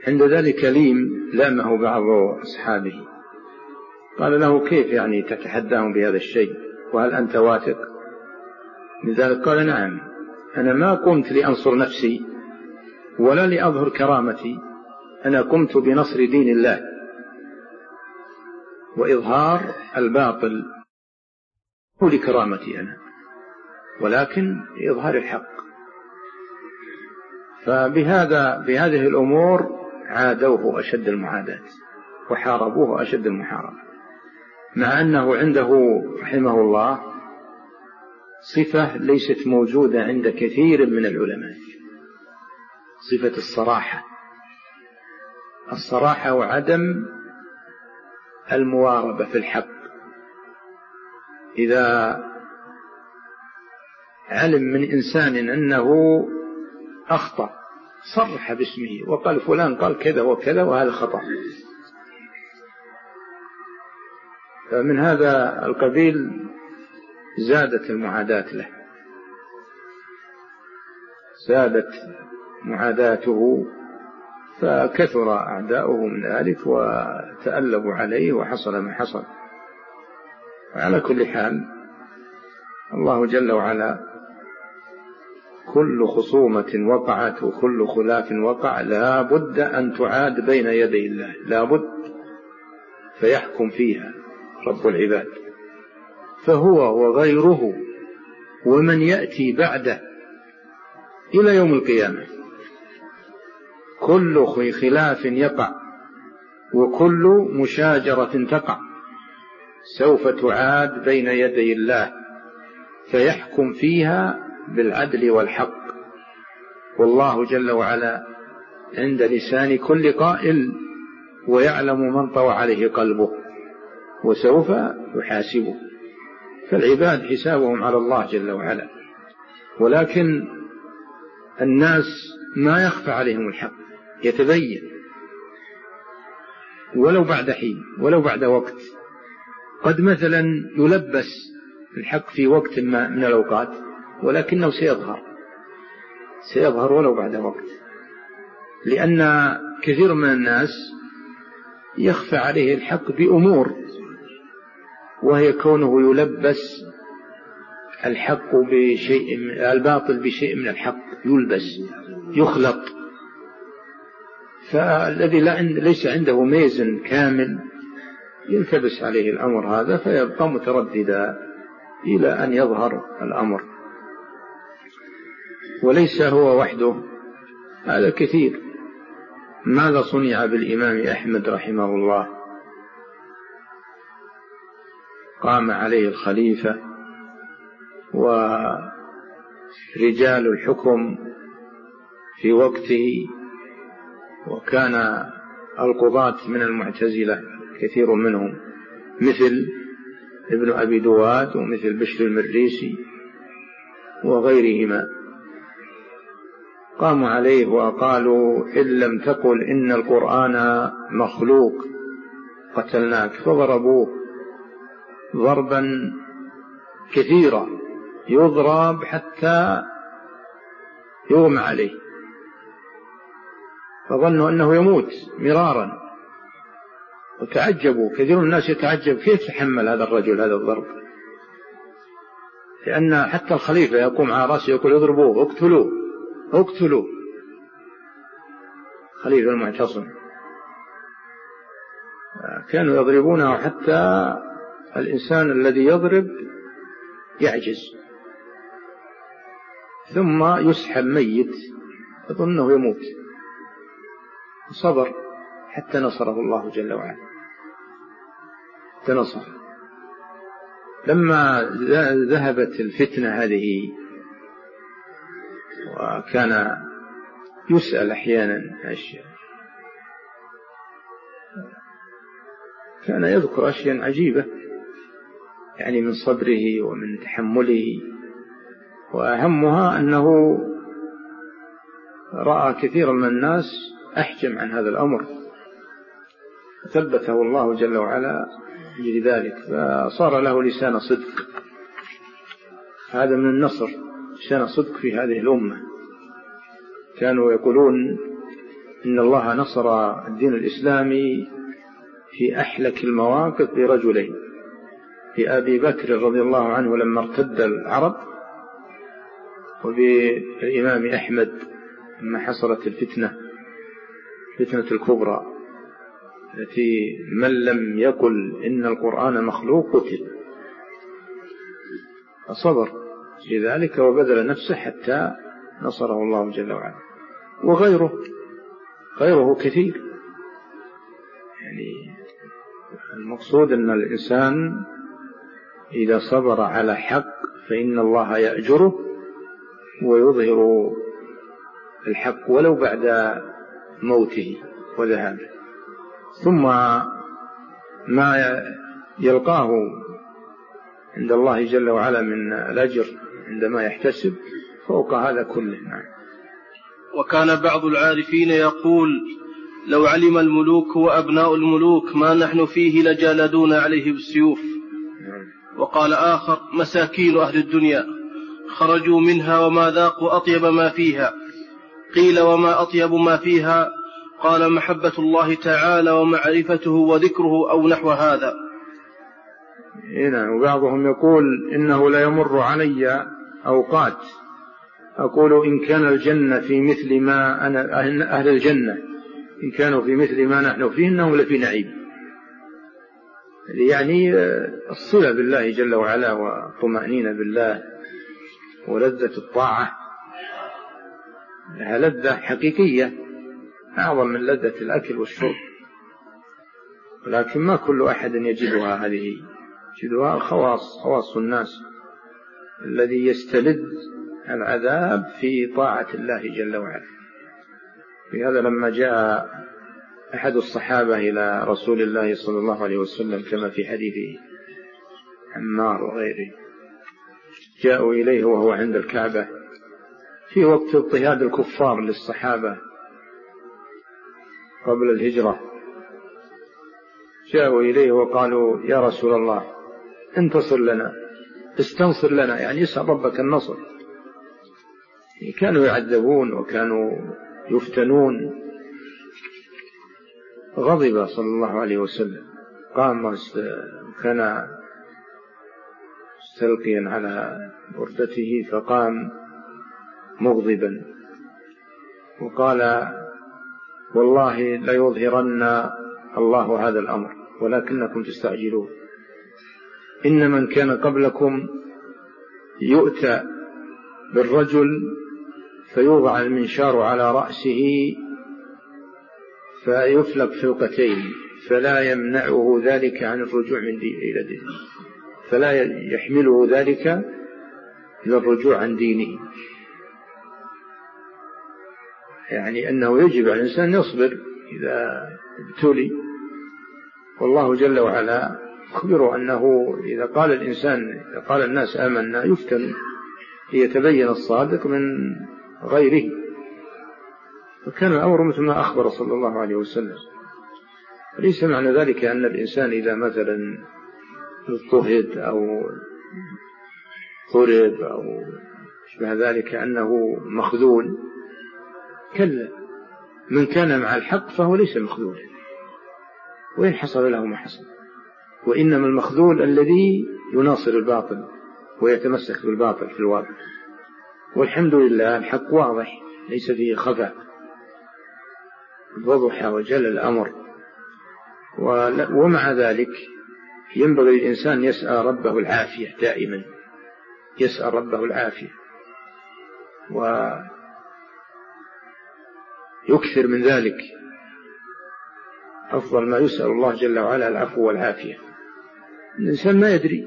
C: عند ذلك ليم لامه بعض أصحابه، قال له: كيف يعني تتحداهم بهذا الشيء وهل أنت واثق من ذلك؟ قال: نعم، أنا ما قمت لأنصر نفسي ولا لأظهر كرامتي، أنا قمت بنصر دين الله وإظهار الباطل، مو لكرامتي أنا ولكن لإظهار الحق. فبهذا بهذه الأمور عادوه أشد المعاداة وحاربوه أشد المحاربة، مع أنه عنده رحمه الله صفة ليست موجودة عند كثير من العلماء، صفة الصراحة الصراحة وعدم المواربة في الحق. إذا علم من إنسان أنه أخطأ صرح باسمه وقال: فلان قال كذا وكذا وهذا خطأ. فمن هذا القبيل زادت المعاداة له، زادت معاداته، فكثر أعداؤه من ذلك وتألبوا عليه وحصل ما حصل. على كل حال، الله جل وعلا كل خصومة وقعت وكل خلاف وقع لا بد أن تعاد بين يدي الله، لا بد، فيحكم فيها رب العباد، فهو وغيره ومن يأتي بعده إلى يوم القيامة كل خلاف يقع وكل مشاجرة تقع سوف تعاد بين يدي الله، فيحكم فيها بالعدل والحق. والله جل وعلا عند لسان كل قائل ويعلم من طوى عليه قلبه وسوف يحاسبه. فالعباد حسابهم على الله جل وعلا، ولكن الناس ما يخفى عليهم الحق، يتبين ولو بعد حين ولو بعد وقت. قد مثلا يلبس الحق في وقت ما من الأوقات، ولكنه سيظهر سيظهر ولو بعد وقت، لأن كثير من الناس يخفى عليه الحق بأمور، وهي كونه يلبس الحق بشيء الباطل بشيء من الحق، يلبس يخلط. فالذي ليس عنده ميزان كامل يلتبس عليه الأمر هذا فيبقى مترددا إلى أن يظهر الأمر. وليس هو وحده، هذا كثير. ماذا صنع بالإمام أحمد رحمه الله؟ قام عليه الخليفة ورجال الحكم في وقته، وكان القضاة من المعتزلة كثير منهم مثل ابن أبي دواد ومثل بشر المريسي وغيرهما، قاموا عليه وقالوا: إن لم تقل إن القرآن مخلوق قتلناك. فضربوه ضربا كثيرا، يضرب حتى يغمى عليه، فظنوا أنه يموت مرارا، وتعجبوا كثير من الناس يتعجب كيف تحمل هذا الرجل هذا الضرب، لأن حتى الخليفة يقوم على رأسه يقول: اضربوه، اقتلوه اقتلوه، خليفة المعتصم. كانوا يضربونه حتى الإنسان الذي يضرب يعجز، ثم يسحب ميت يظنه يموت، صبر حتى نصره الله جل وعلا، تنصر. لما ذهبت الفتنة هذه وكان يسأل أحيانا أشياء، كان يذكر أشياء عجيبة يعني من صبره ومن تحمله، وأهمها أنه رأى كثيرا من الناس أحجم عن هذا الأمر، ثبته الله جل وعلا لذلك، فصار له لسان صدق. هذا من النصر، لسان صدق في هذه الأمة. كانوا يقولون إن الله نصر الدين الإسلامي في أحلك المواقف برجلين، في أبي بكر رضي الله عنه لما ارتد العرب، وبالإمام أحمد لما حصلت الفتنة فتنة الكبرى التي من لم يقل إن القرآن مخلوق قتل، فصبر لذلك وبذل نفسه حتى نصره الله جل وعلا. وغيره غيره كثير. يعني المقصود أن الإنسان إذا صبر على حق فإن الله يأجره ويظهر الحق ولو بعد موته وذهابه. ثم ما يلقاه عند الله جل وعلا من الأجر عندما يحتسب فوق هذا كله. نعم.
A: وكان بعض العارفين يقول: لو علم الملوك وأبناء الملوك ما نحن فيه لجالدون عليه بالسيوف. وقال آخر: مساكين أهل الدنيا خرجوا منها وما ذاقوا أطيب ما فيها. قيل: وما أطيب ما فيها؟ قال: محبة الله تعالى ومعرفته وذكره أو نحو هذا.
C: هنا وبعضهم يقول: إنه لا يمر علي أوقات أقول إن كان الجنة في مثل ما أنا أهل الجنة إن كانوا في مثل ما نحن فيه إنهم لفي نعيم، يعني الصلة بالله جل وعلا وطمأنينة بالله ولذة الطاعة لها لذة حقيقية أعظم من لذة الأكل والشرب، ولكن ما كل أحد يجدها. هذه يجدها الخواص، خواص الناس الذي يستلذ العذاب في طاعة الله جل وعلا. لهذا لما جاء أحد الصحابة إلى رسول الله صلى الله عليه وسلم كما في حديث عمار وغيره، جاءوا إليه وهو عند الكعبة في وقت اضطهاد الكفار للصحابة قبل الهجرة، جاءوا إليه وقالوا: يا رسول الله انتصر لنا، استنصر لنا، يعني اسأل ربك النصر. كانوا يعذبون وكانوا يفتنون. غضب صلى الله عليه وسلم، قام كان مستلقيا على بردته فقام مغضبا وقال: والله ليظهرن الله هذا الأمر ولكنكم تستعجلون. إن من كان قبلكم يؤتى بالرجل فيوضع المنشار على رأسه فيفلق فلقتين فلا يمنعه ذلك عن الرجوع من دين إلى دينه، فلا يحمله ذلك إلى الرجوع عن دينه. يعني أنه يجب على الإنسان يصبر إذا ابتلي، والله جل وعلا أخبره أنه إذا قال الإنسان إذا قال الناس آمنا يفتن ليتبين الصادق من غيره. وكان الأمر مثل ما أخبر صلى الله عليه وسلم. ليس معنى ذلك أن الإنسان إذا مثلا اضطهد أو ضرب أو شبه ذلك أنه مخذول، كلا، من كان مع الحق فهو ليس مخذولا وإن حصل له ما حصل، وإنما المخذول الذي يناصر الباطل ويتمسك بالباطل في الواقع. والحمد لله الحق واضح ليس فيه خفاء، وضح وجل الأمر. ومع ذلك ينبغي الإنسان يسأل ربه العافية دائما، يسأل ربه العافية ويكثر من ذلك. أفضل ما يسأل الله جل وعلا العفو والعافية. الإنسان ما يدري،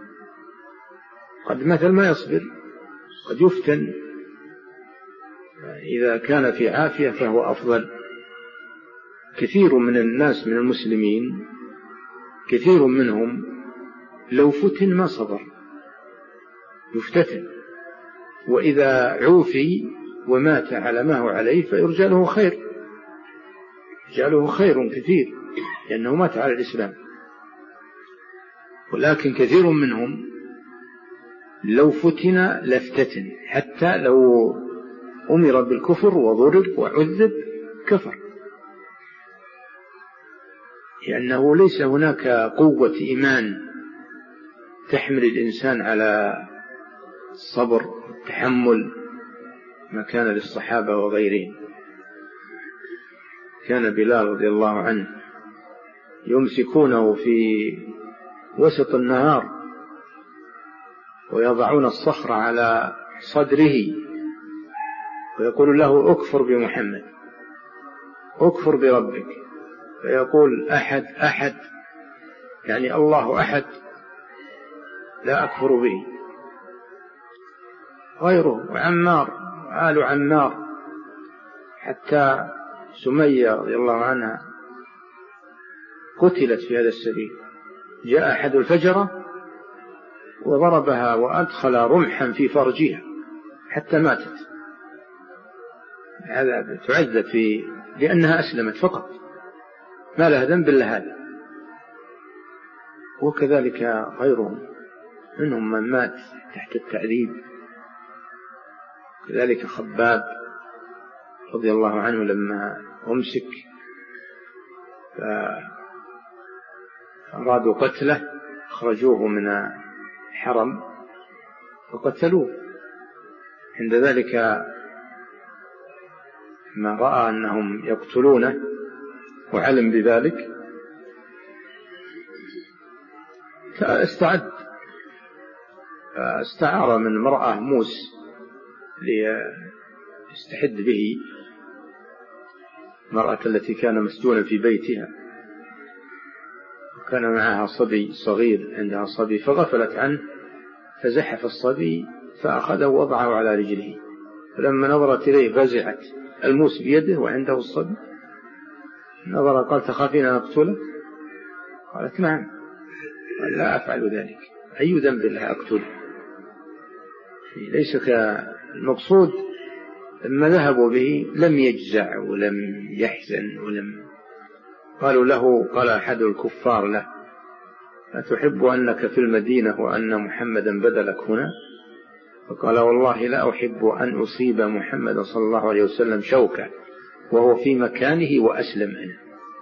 C: قد مثل ما يصبر، قد يفتن. إذا كان في عافية فهو أفضل. كثير من الناس من المسلمين كثير منهم لو فتن ما صبر، يفتتن، وإذا عوفي ومات على ما هو عليه فيرجى له خير، يرجى له خير كثير لأنه مات على الإسلام. ولكن كثير منهم لو فتن لافتتن، حتى لو أمر بالكفر وضرب وعذب كفر. لأنه ليس هناك قوة إيمان تحمل الإنسان على الصبر والتحمل ما كان للصحابة وغيرهم. كان بلال رضي الله عنه يمسكونه في وسط النهار ويضعون الصخرة على صدره ويقول له اكفر بمحمد، اكفر بربك، فيقول أحد أحد، يعني الله أحد لا أكفر به. غيره وعمار وآل عمار، حتى سمية رضي الله عنها قتلت في هذا السبيل. جاء أحد الفجرة وضربها وأدخل رمحا في فرجها حتى ماتت. هذا تعذب في لأنها أسلمت فقط، ما لها ذنب إلا هذا. وكذلك غيرهم منهم من مات تحت التعذيب. كذلك خباب رضي الله عنه لما أمسك فأرادوا قتله أخرجوه من الحرم وقتلوه. عند ذلك ما رأى أنهم يقتلونه وعلم بذلك استعد، استعار من امرأة موس ليستحد به، المرأة التي كان مسجونا في بيتها وكان معها صبي صغير، عندها صبي فغفلت عنه فزحف الصبي فأخذه ووضعه على رجله، فلما نظرت إليه فزعت، الموس بيده وعنده الصبي. نظر قال تخافين أن أقتله؟ قالت نعم. قال لا أفعل ذلك، أي ذنب لا أقتله. ليس كالمقصود. لما ذهبوا به لم يجزع ولم يحزن ولم قالوا له، قال أحد الكفار له أتحب أنك في المدينة وأن محمدا بدلك هنا؟ فقال والله لا أحب أن أصيب محمد صلى الله عليه وسلم شوكة وهو في مكانه وأسلم أنا.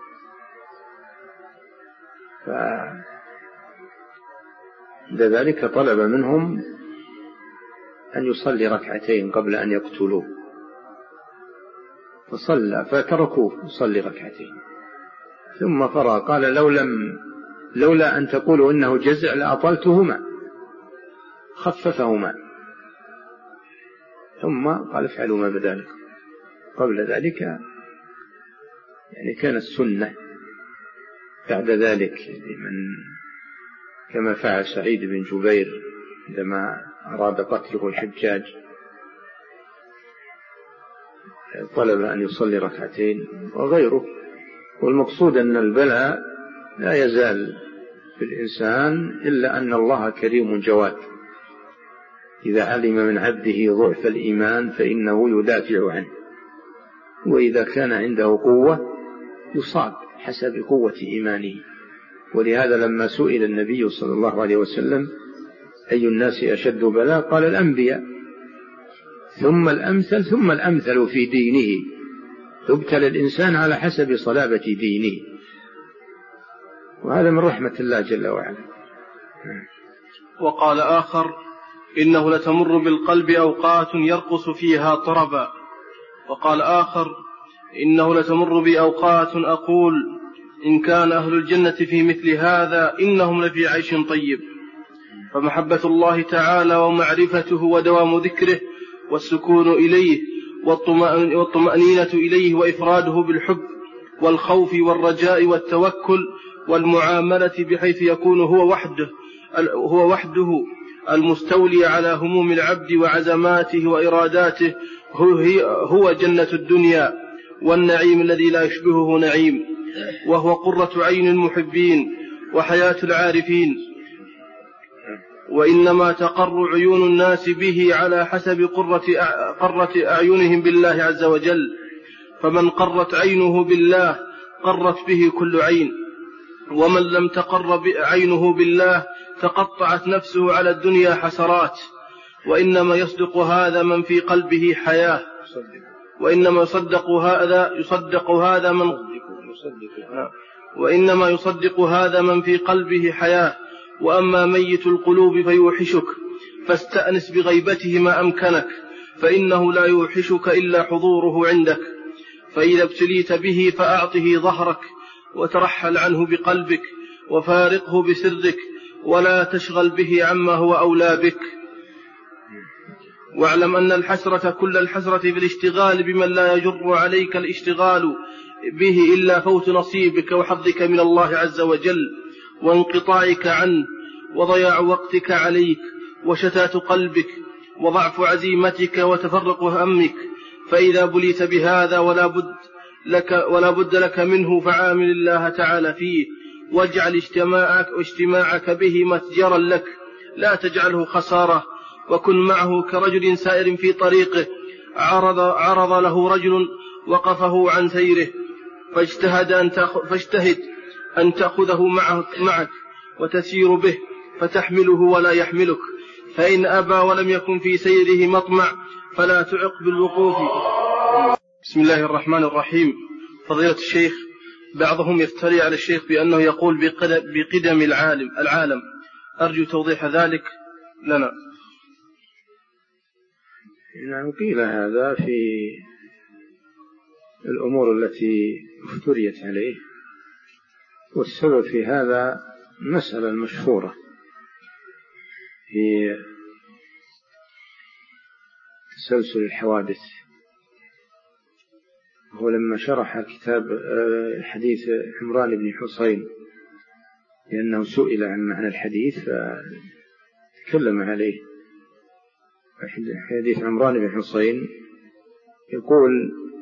C: فلذلك طلب منهم أن يصلي ركعتين قبل أن يقتلوه، فصلى فتركوه يصلي ركعتين ثم فرغ. قال لو لم لولا أن تقولوا إنه جزع لأطلتهما، خففهما. ثم قال افعلوا ما بدا لكم. قبل ذلك يعني كانت سنة، بعد ذلك من كما فعل سعيد بن جبير عندما أراد قتله الحجاج طلب أن يصلي ركعتين وغيره. والمقصود أن البلاء لا يزال في الإنسان إلا أن الله كريم جواد، إذا علم من عبده ضعف الإيمان فإنه يدافع عنه، وإذا كان عنده قوة يصاب حسب قوة إيمانه. ولهذا لما سئل النبي صلى الله عليه وسلم أي الناس أشد بلاء قال الأنبياء، ثم الأمثل ثم الأمثل في دينه، يبتلى الإنسان على حسب صلابة دينه، وهذا من رحمة الله جل وعلا.
A: وقال آخر إنه لتمر بالقلب أوقات يرقص فيها طربا. وقال آخر إنه لتمر بأوقات أقول إن كان أهل الجنة في مثل هذا إنهم لفي عيش طيب. فمحبة الله تعالى ومعرفته ودوام ذكره والسكون إليه والطمأنينة إليه وإفراده بالحب والخوف والرجاء والتوكل والمعاملة بحيث يكون هو وحده هو وحده المستولي على هموم العبد وعزماته وإراداته هو جنة الدنيا والنعيم الذي لا يشبهه نعيم، وهو قرة عين المحبين وحياة العارفين. وإنما تقر عيون الناس به على حسب قرة قرة أعينهم بالله عز وجل، فمن قرت عينه بالله قرت به كل عين، ومن لم تقر عينه بالله تقطعت نفسه على الدنيا حسرات. وإنما يصدق هذا من في قلبه حياة، وإنما يصدق هذا يصدق هذا من وإنما يصدق هذا من في قلبه حياة، وأما ميت القلوب فيوحشك، فاستأنس بغيبته ما أمكنك، فإنه لا يوحشك إلا حضوره عندك. فإذا ابتليت به فأعطه ظهرك، وترحل عنه بقلبك، وفارقه بسرك، ولا تشغل به عما هو أولى بك. واعلم أن الحسرة كل الحسرة في الاشتغال بمن لا يجر عليك الاشتغال به إلا فوت نصيبك وحظك من الله عز وجل، وانقطاعك عنه، وضياع وقتك عليك، وشتات قلبك، وضعف عزيمتك، وتفرق همك. فإذا بليت بهذا ولا بد لك, ولا بد لك منه، فعامل الله تعالى فيه، واجعل اجتماعك, واجتماعك به متجرا لك، لا تجعله خسارة. وكن معه كرجل سائر في طريقه، عرض, عرض له رجل وقفه عن سيره، فاجتهد أن, فاجتهد أن تأخذه معك, معك وتسير به، فتحمله ولا يحملك. فإن أبى ولم يكن في سيره مطمع فلا تعق بالوقوف. بسم الله الرحمن الرحيم. فضيلة الشيخ، بعضهم يفتري على الشيخ بأنه يقول بقدم العالم, العالم أرجو توضيح ذلك لنا.
B: نعم، قيل هذا في الأمور التي افتريت عليه، والسبب في هذا المسألة المشهورة في تسلسل الحوادث. هو لما شرح كتاب حديث عمران بن حصين، لأنه سئل عن معنى الحديث فتكلم عليه. حديث عمران بن حصين يقول: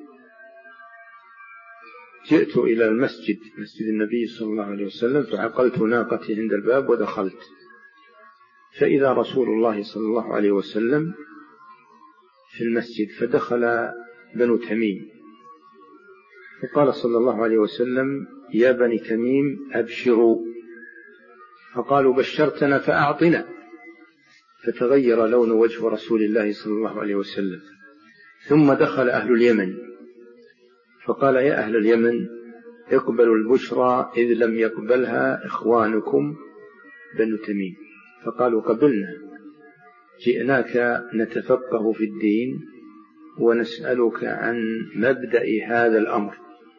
B: جئت إلى المسجد، مسجد النبي صلى الله عليه وسلم، فعقلت ناقتي عند الباب ودخلت، فإذا رسول الله صلى الله عليه وسلم في المسجد، فدخل بنو تميم، فقال صلى الله عليه وسلم: يا بني تميم أبشروا. فقالوا: بشرتنا فأعطنا. فتغير لون وجه رسول الله صلى الله عليه وسلم. ثم دخل أهل اليمن، فقال: يا أهل اليمن اقبلوا البشرى إذ لم يقبلها إخوانكم بنو تميم. فقالوا: قبلنا، جئناك نتفقه في الدين ونسألك عن مبدأ هذا الأمر.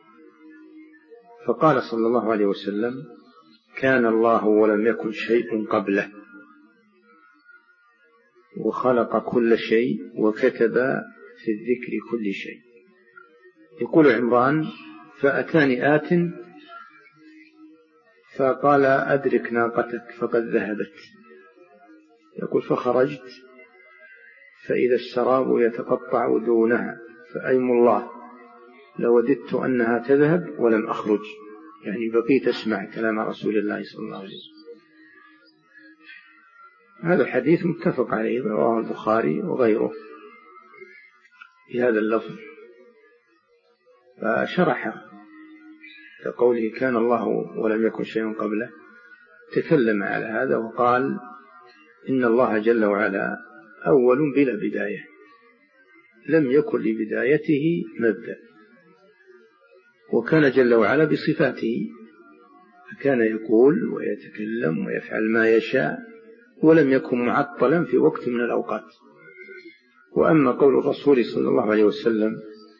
B: فقال صلى الله عليه وسلم: كان الله ولم يكن شيء قبله، وخلق كل شيء، وكتب في الذكر كل شيء. يقول عمران: فأتاني آت فقال: أدرك ناقتك فقد ذهبت. يقول: فخرجت فإذا السراب يتقطع دونها، فأيم الله لوددت أنها تذهب ولم أخرج، يعني بقيت أسمع كلام رسول الله صلى الله عليه وسلم. هذا الحديث متفق عليه، رواه البخاري وغيره في هذا اللفظ. فشرح كقوله كان الله ولم يكن شيء قبله، تكلم على هذا وقال: إن الله جل وعلا أول بلا بداية، لم يكن لبدايته مبدأ، وكان جل وعلا بصفاته، فكان يقول ويتكلم ويفعل ما يشاء، ولم يكن معطلا في وقت من الأوقات. وأما قول الرسول صلى الله عليه وسلم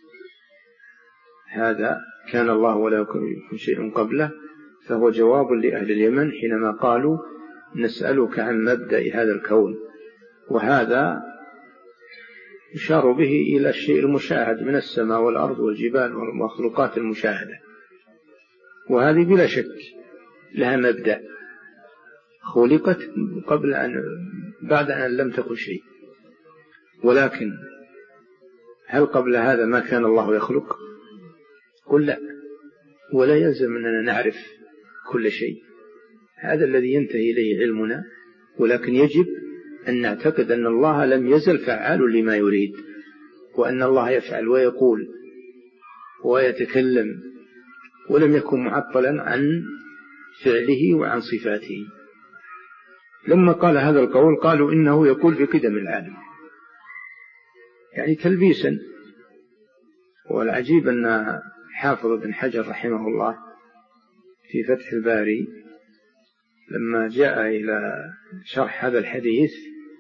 B: هذا كان الله ولا يكن شيء قبله، فهو جواب لأهل اليمن حينما قالوا: نسألك عن مبدأ هذا الكون. وهذا يشار به إلى الشيء المشاهد من السماء والأرض والجبال والمخلوقات المشاهدة، وهذه بلا شك لها مبدأ، خلقت قبل أن بعد أن لم تكن شيء. ولكن هل قبل هذا ما كان الله يخلق؟ قل لا، ولا يلزم أننا نعرف كل شيء، هذا الذي ينتهي إليه علمنا. ولكن يجب أن نعتقد أن الله لم يزل فعال لما يريد، وأن الله يفعل ويقول ويتكلم، ولم يكن معطلا عن فعله وعن صفاته. لما قال هذا القول قالوا إنه يقول بقدم العالم، يعني تلبيسا. والعجيب أن حافظ بن حجر رحمه الله
C: في فتح الباري لما جاء إلى شرح هذا الحديث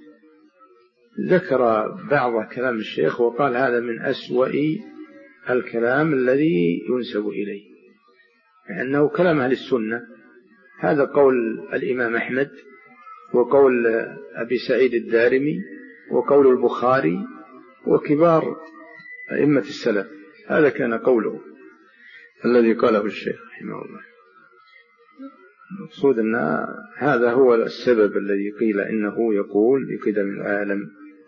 C: ذكر بعض كلام الشيخ وقال هذا من أسوأ الكلام الذي ينسب إليه، لأنه كلام أهل السنة. هذا قول الإمام أحمد وقول أبي سعيد الدارمي وقول البخاري وكبار أئمة السلف، هذا كان قوله الذي قاله الشيخ رحمه الله. المقصود أن هذا هو السبب الذي قيل إنه يقول بقدم العالم.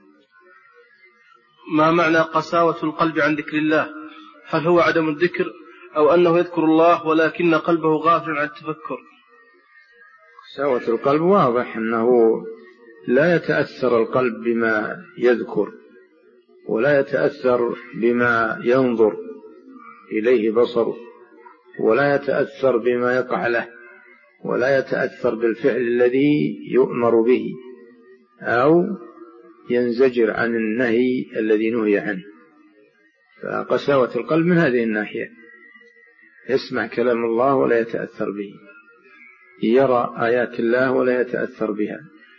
A: ما معنى قساوة القلب عن ذكر الله؟ هل هو عدم الذكر أو أنه يذكر الله ولكن قلبه غافل عن التفكر؟
C: قساوة القلب واضح أنه لا يتأثر القلب بما يذكر ولا يتأثر بما ينظر إليه بصره ولا يتأثر بما يقع له ولا يتأثر بالفعل الذي يؤمر به أو ينزجر عن النهي الذي نهي عنه. فقساوة القلب من هذه الناحية، يسمع كلام الله ولا يتأثر به، يرى آيات الله ولا يتأثر بها،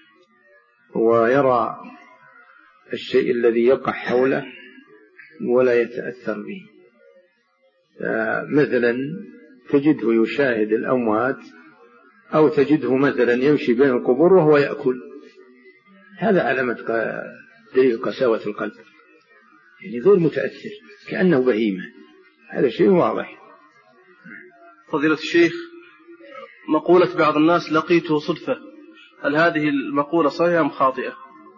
C: ويرى الشيء الذي يقع حوله ولا يتأثر به. مثلا تجده يشاهد الأموات أو تجده مثلا يمشي بين القبور وهو يأكل، هذا علامة دليل قساوة القلب، يعني غير متأثر كأنه بهيمة، هذا شيء واضح.
A: فضيلة الشيخ، مقولة بعض الناس لقيته صدفة، هل هذه المقولة صحيحة أم خاطئة؟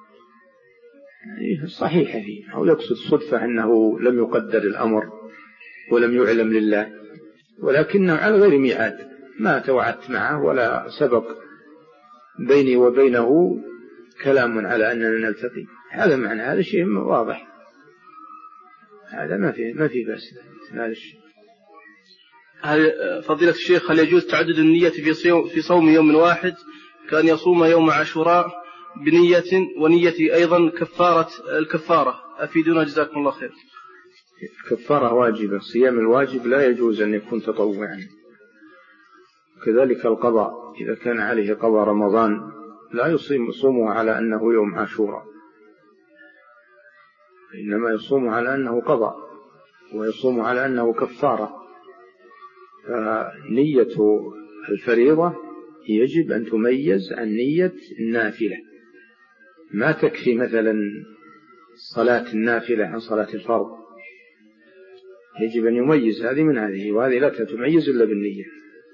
C: صحيحة فيه، أو يقصد صدفة أنه لم يقدر الأمر ولم يعلم لله، ولكنه على غير ميعاد، ما توعدت معه ولا سبق بيني وبينه كلام على أننا نلتقي، هذا معنى، هذا شيء واضح، هذا ما فيه ما فيه بس هذا الشيء.
A: هل فضيلة الشيخ هل يجوز تعدد النية في صوم في صوم يوم واحد كأن يصوم يوم عاشوراء بنية ونية أيضا كفارة الكفارة؟ أفيدونا جزاكم الله خير.
C: الكفارة واجبة، صيام الواجب لا يجوز أن يكون تطوعا، كذلك القضاء إذا كان عليه قضاء رمضان لا يصوم يصومه على أنه يوم عاشوراء، إنما يصوم على أنه قضاء ويصوم على أنه كفارة. فنية الفريضة يجب أن تميز عن نية النافلة، ما تكفي مثلا صلاة النافلة عن صلاة الفرض، يجب أن يميز هذه من هذه، وهذه لا تتميز إلا بالنية.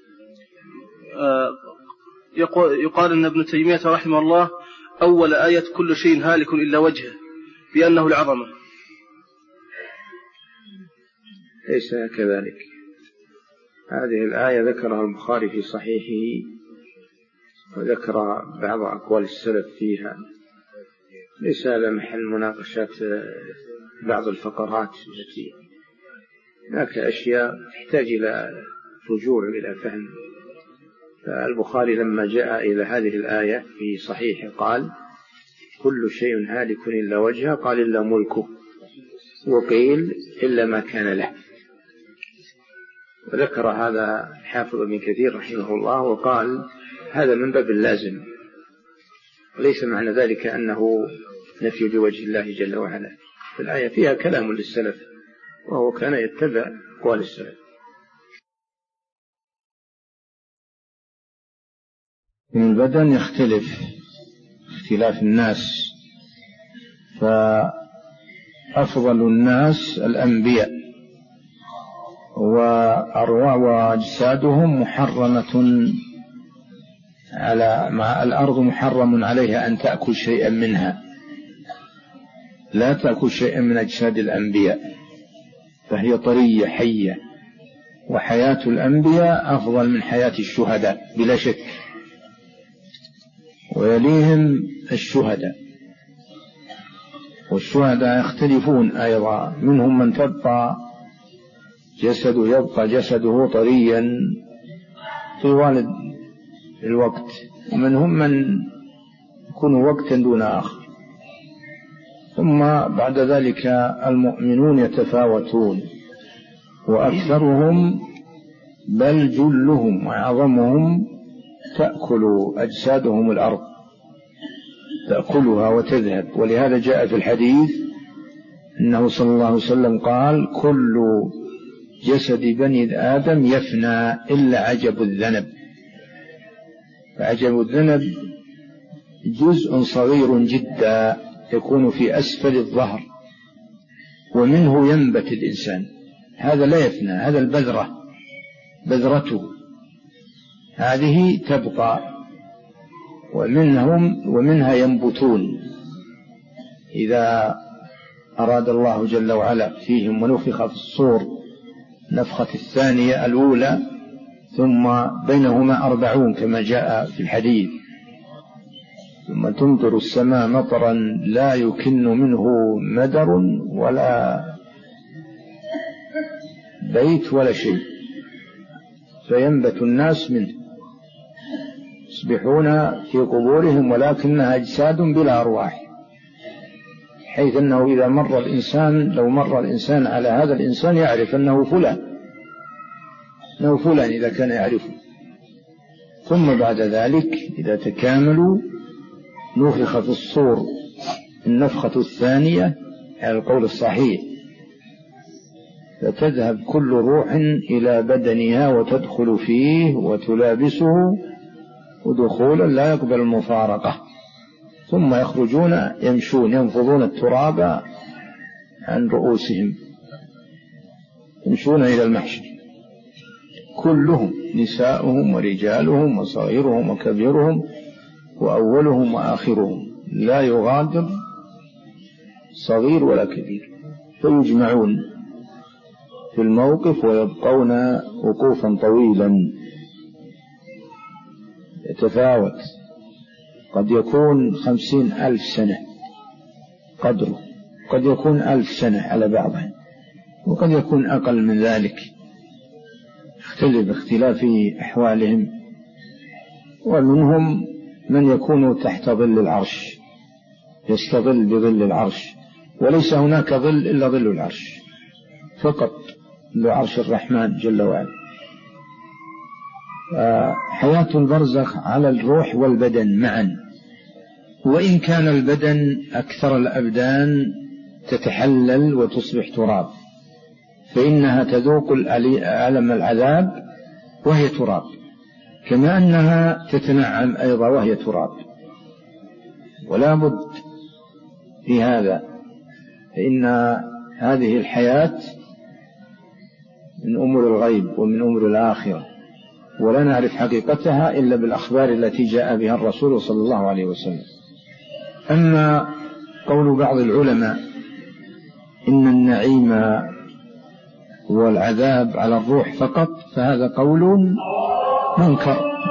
A: يقال أن ابن تيمية رحمه الله أول آية كل شيء هالك إلا وجهه بأنه العظمة.
C: ليس كذلك، هذه الآية ذكرها البخاري في صحيحه وذكر بعض أقوال السلف فيها، ليس على محل مناقشات بعض الفقرات التي هناك أشياء تحتاج إلى رجوع إلى فهم. فالبخاري لما جاء إلى هذه الآية في صحيحه قال كل شيء هالك إلا وجهه، قال إلا ملكه، وقيل إلا ما كان له. وذكر هذا الحافظ ابن كثير رحمه الله وقال هذا من باب اللازم، وليس معنى ذلك أنه نفي لوجه الله جل وعلا. الآية فيها كلام للسلف وهو كان يتبع أقوال السلف.
B: البدن يختلف اختلاف الناس، فأفضل الناس الأنبياء، وأرواح وأجسادهم محرمة على مع الأرض محرم عليها أن تأكل شيئا منها، لا تأكل شيئا من أجساد الأنبياء، فهي طرية حية، وحياة الأنبياء أفضل من حياة الشهداء بلا شك، ويليهم الشهداء، والشهداء يختلفون أيضا، منهم من تبقى جسده يبقى جسده طريا طوال الوقت، ومنهم من يكون وقتا دون آخر. ثم بعد ذلك المؤمنون يتفاوتون، وأكثرهم بل جلهم وأعظمهم تأكل أجسادهم الأرض، تأكلها وتذهب. ولهذا جاء في الحديث أنه صلى الله عليه وسلم قال: كل جسد بني آدم يفنى إلا عجب الذنب. فعجب الذنب جزء صغير جدا يكون في أسفل الظهر، ومنه ينبت الإنسان، هذا لا يفنى، هذا البذرة بذرته هذه تبقى، ومنهم ومنها ينبتون إذا أراد الله جل وعلا فيهم ونفخ في الصور نفخة الثانية الأولى، ثم بينهما أربعون كما جاء في الحديث، ثم تمطر السماء مطرا لا يكن منه مدر ولا بيت ولا شيء، فينبت الناس منه، يصبحون في قبورهم ولكنها أجساد بلا أرواح، حيث أنه إذا مر الإنسان لو مر الإنسان على هذا الإنسان يعرف أنه فلان، أنه فلان إذا كان يعرفه. ثم بعد ذلك إذا تكاملوا نفخ في الصور النفخة الثانية على القول الصحيح، فتذهب كل روح إلى بدنها وتدخل فيه وتلابسه ودخولا لا يقبل المفارقة، ثم يخرجون يمشون ينفضون التراب عن رؤوسهم، يمشون إلى المحشر كلهم، نساؤهم ورجالهم وصغيرهم وكبيرهم وأولهم وآخرهم، لا يغادر صغير ولا كبير، فيجمعون في الموقف ويبقون وقوفا طويلا يتفاوت، قد يكون خمسين ألف سنة قدره، قد يكون ألف سنة على بعضهم، وقد يكون أقل من ذلك، يختلف اختلاف أحوالهم. ومنهم من يكون تحت ظل العرش، يستظل بظل العرش، وليس هناك ظل إلا ظل العرش فقط، لعرش الرحمن جل وعلا. حياة البرزخ على الروح والبدن معا، وإن كان البدن أكثر الأبدان تتحلل وتصبح تراب، فإنها تذوق ألم العذاب وهي تراب، كما أنها تتنعم أيضا وهي تراب. ولا بد في هذا، فإن هذه الحياة من أمور الغيب ومن أمور الآخرة، ولا نعرف حقيقتها إلا بالأخبار التي جاء بها الرسول صلى الله عليه وسلم. أما قول بعض العلماء إن النعيم والعذاب على الروح فقط، فهذا قول منكر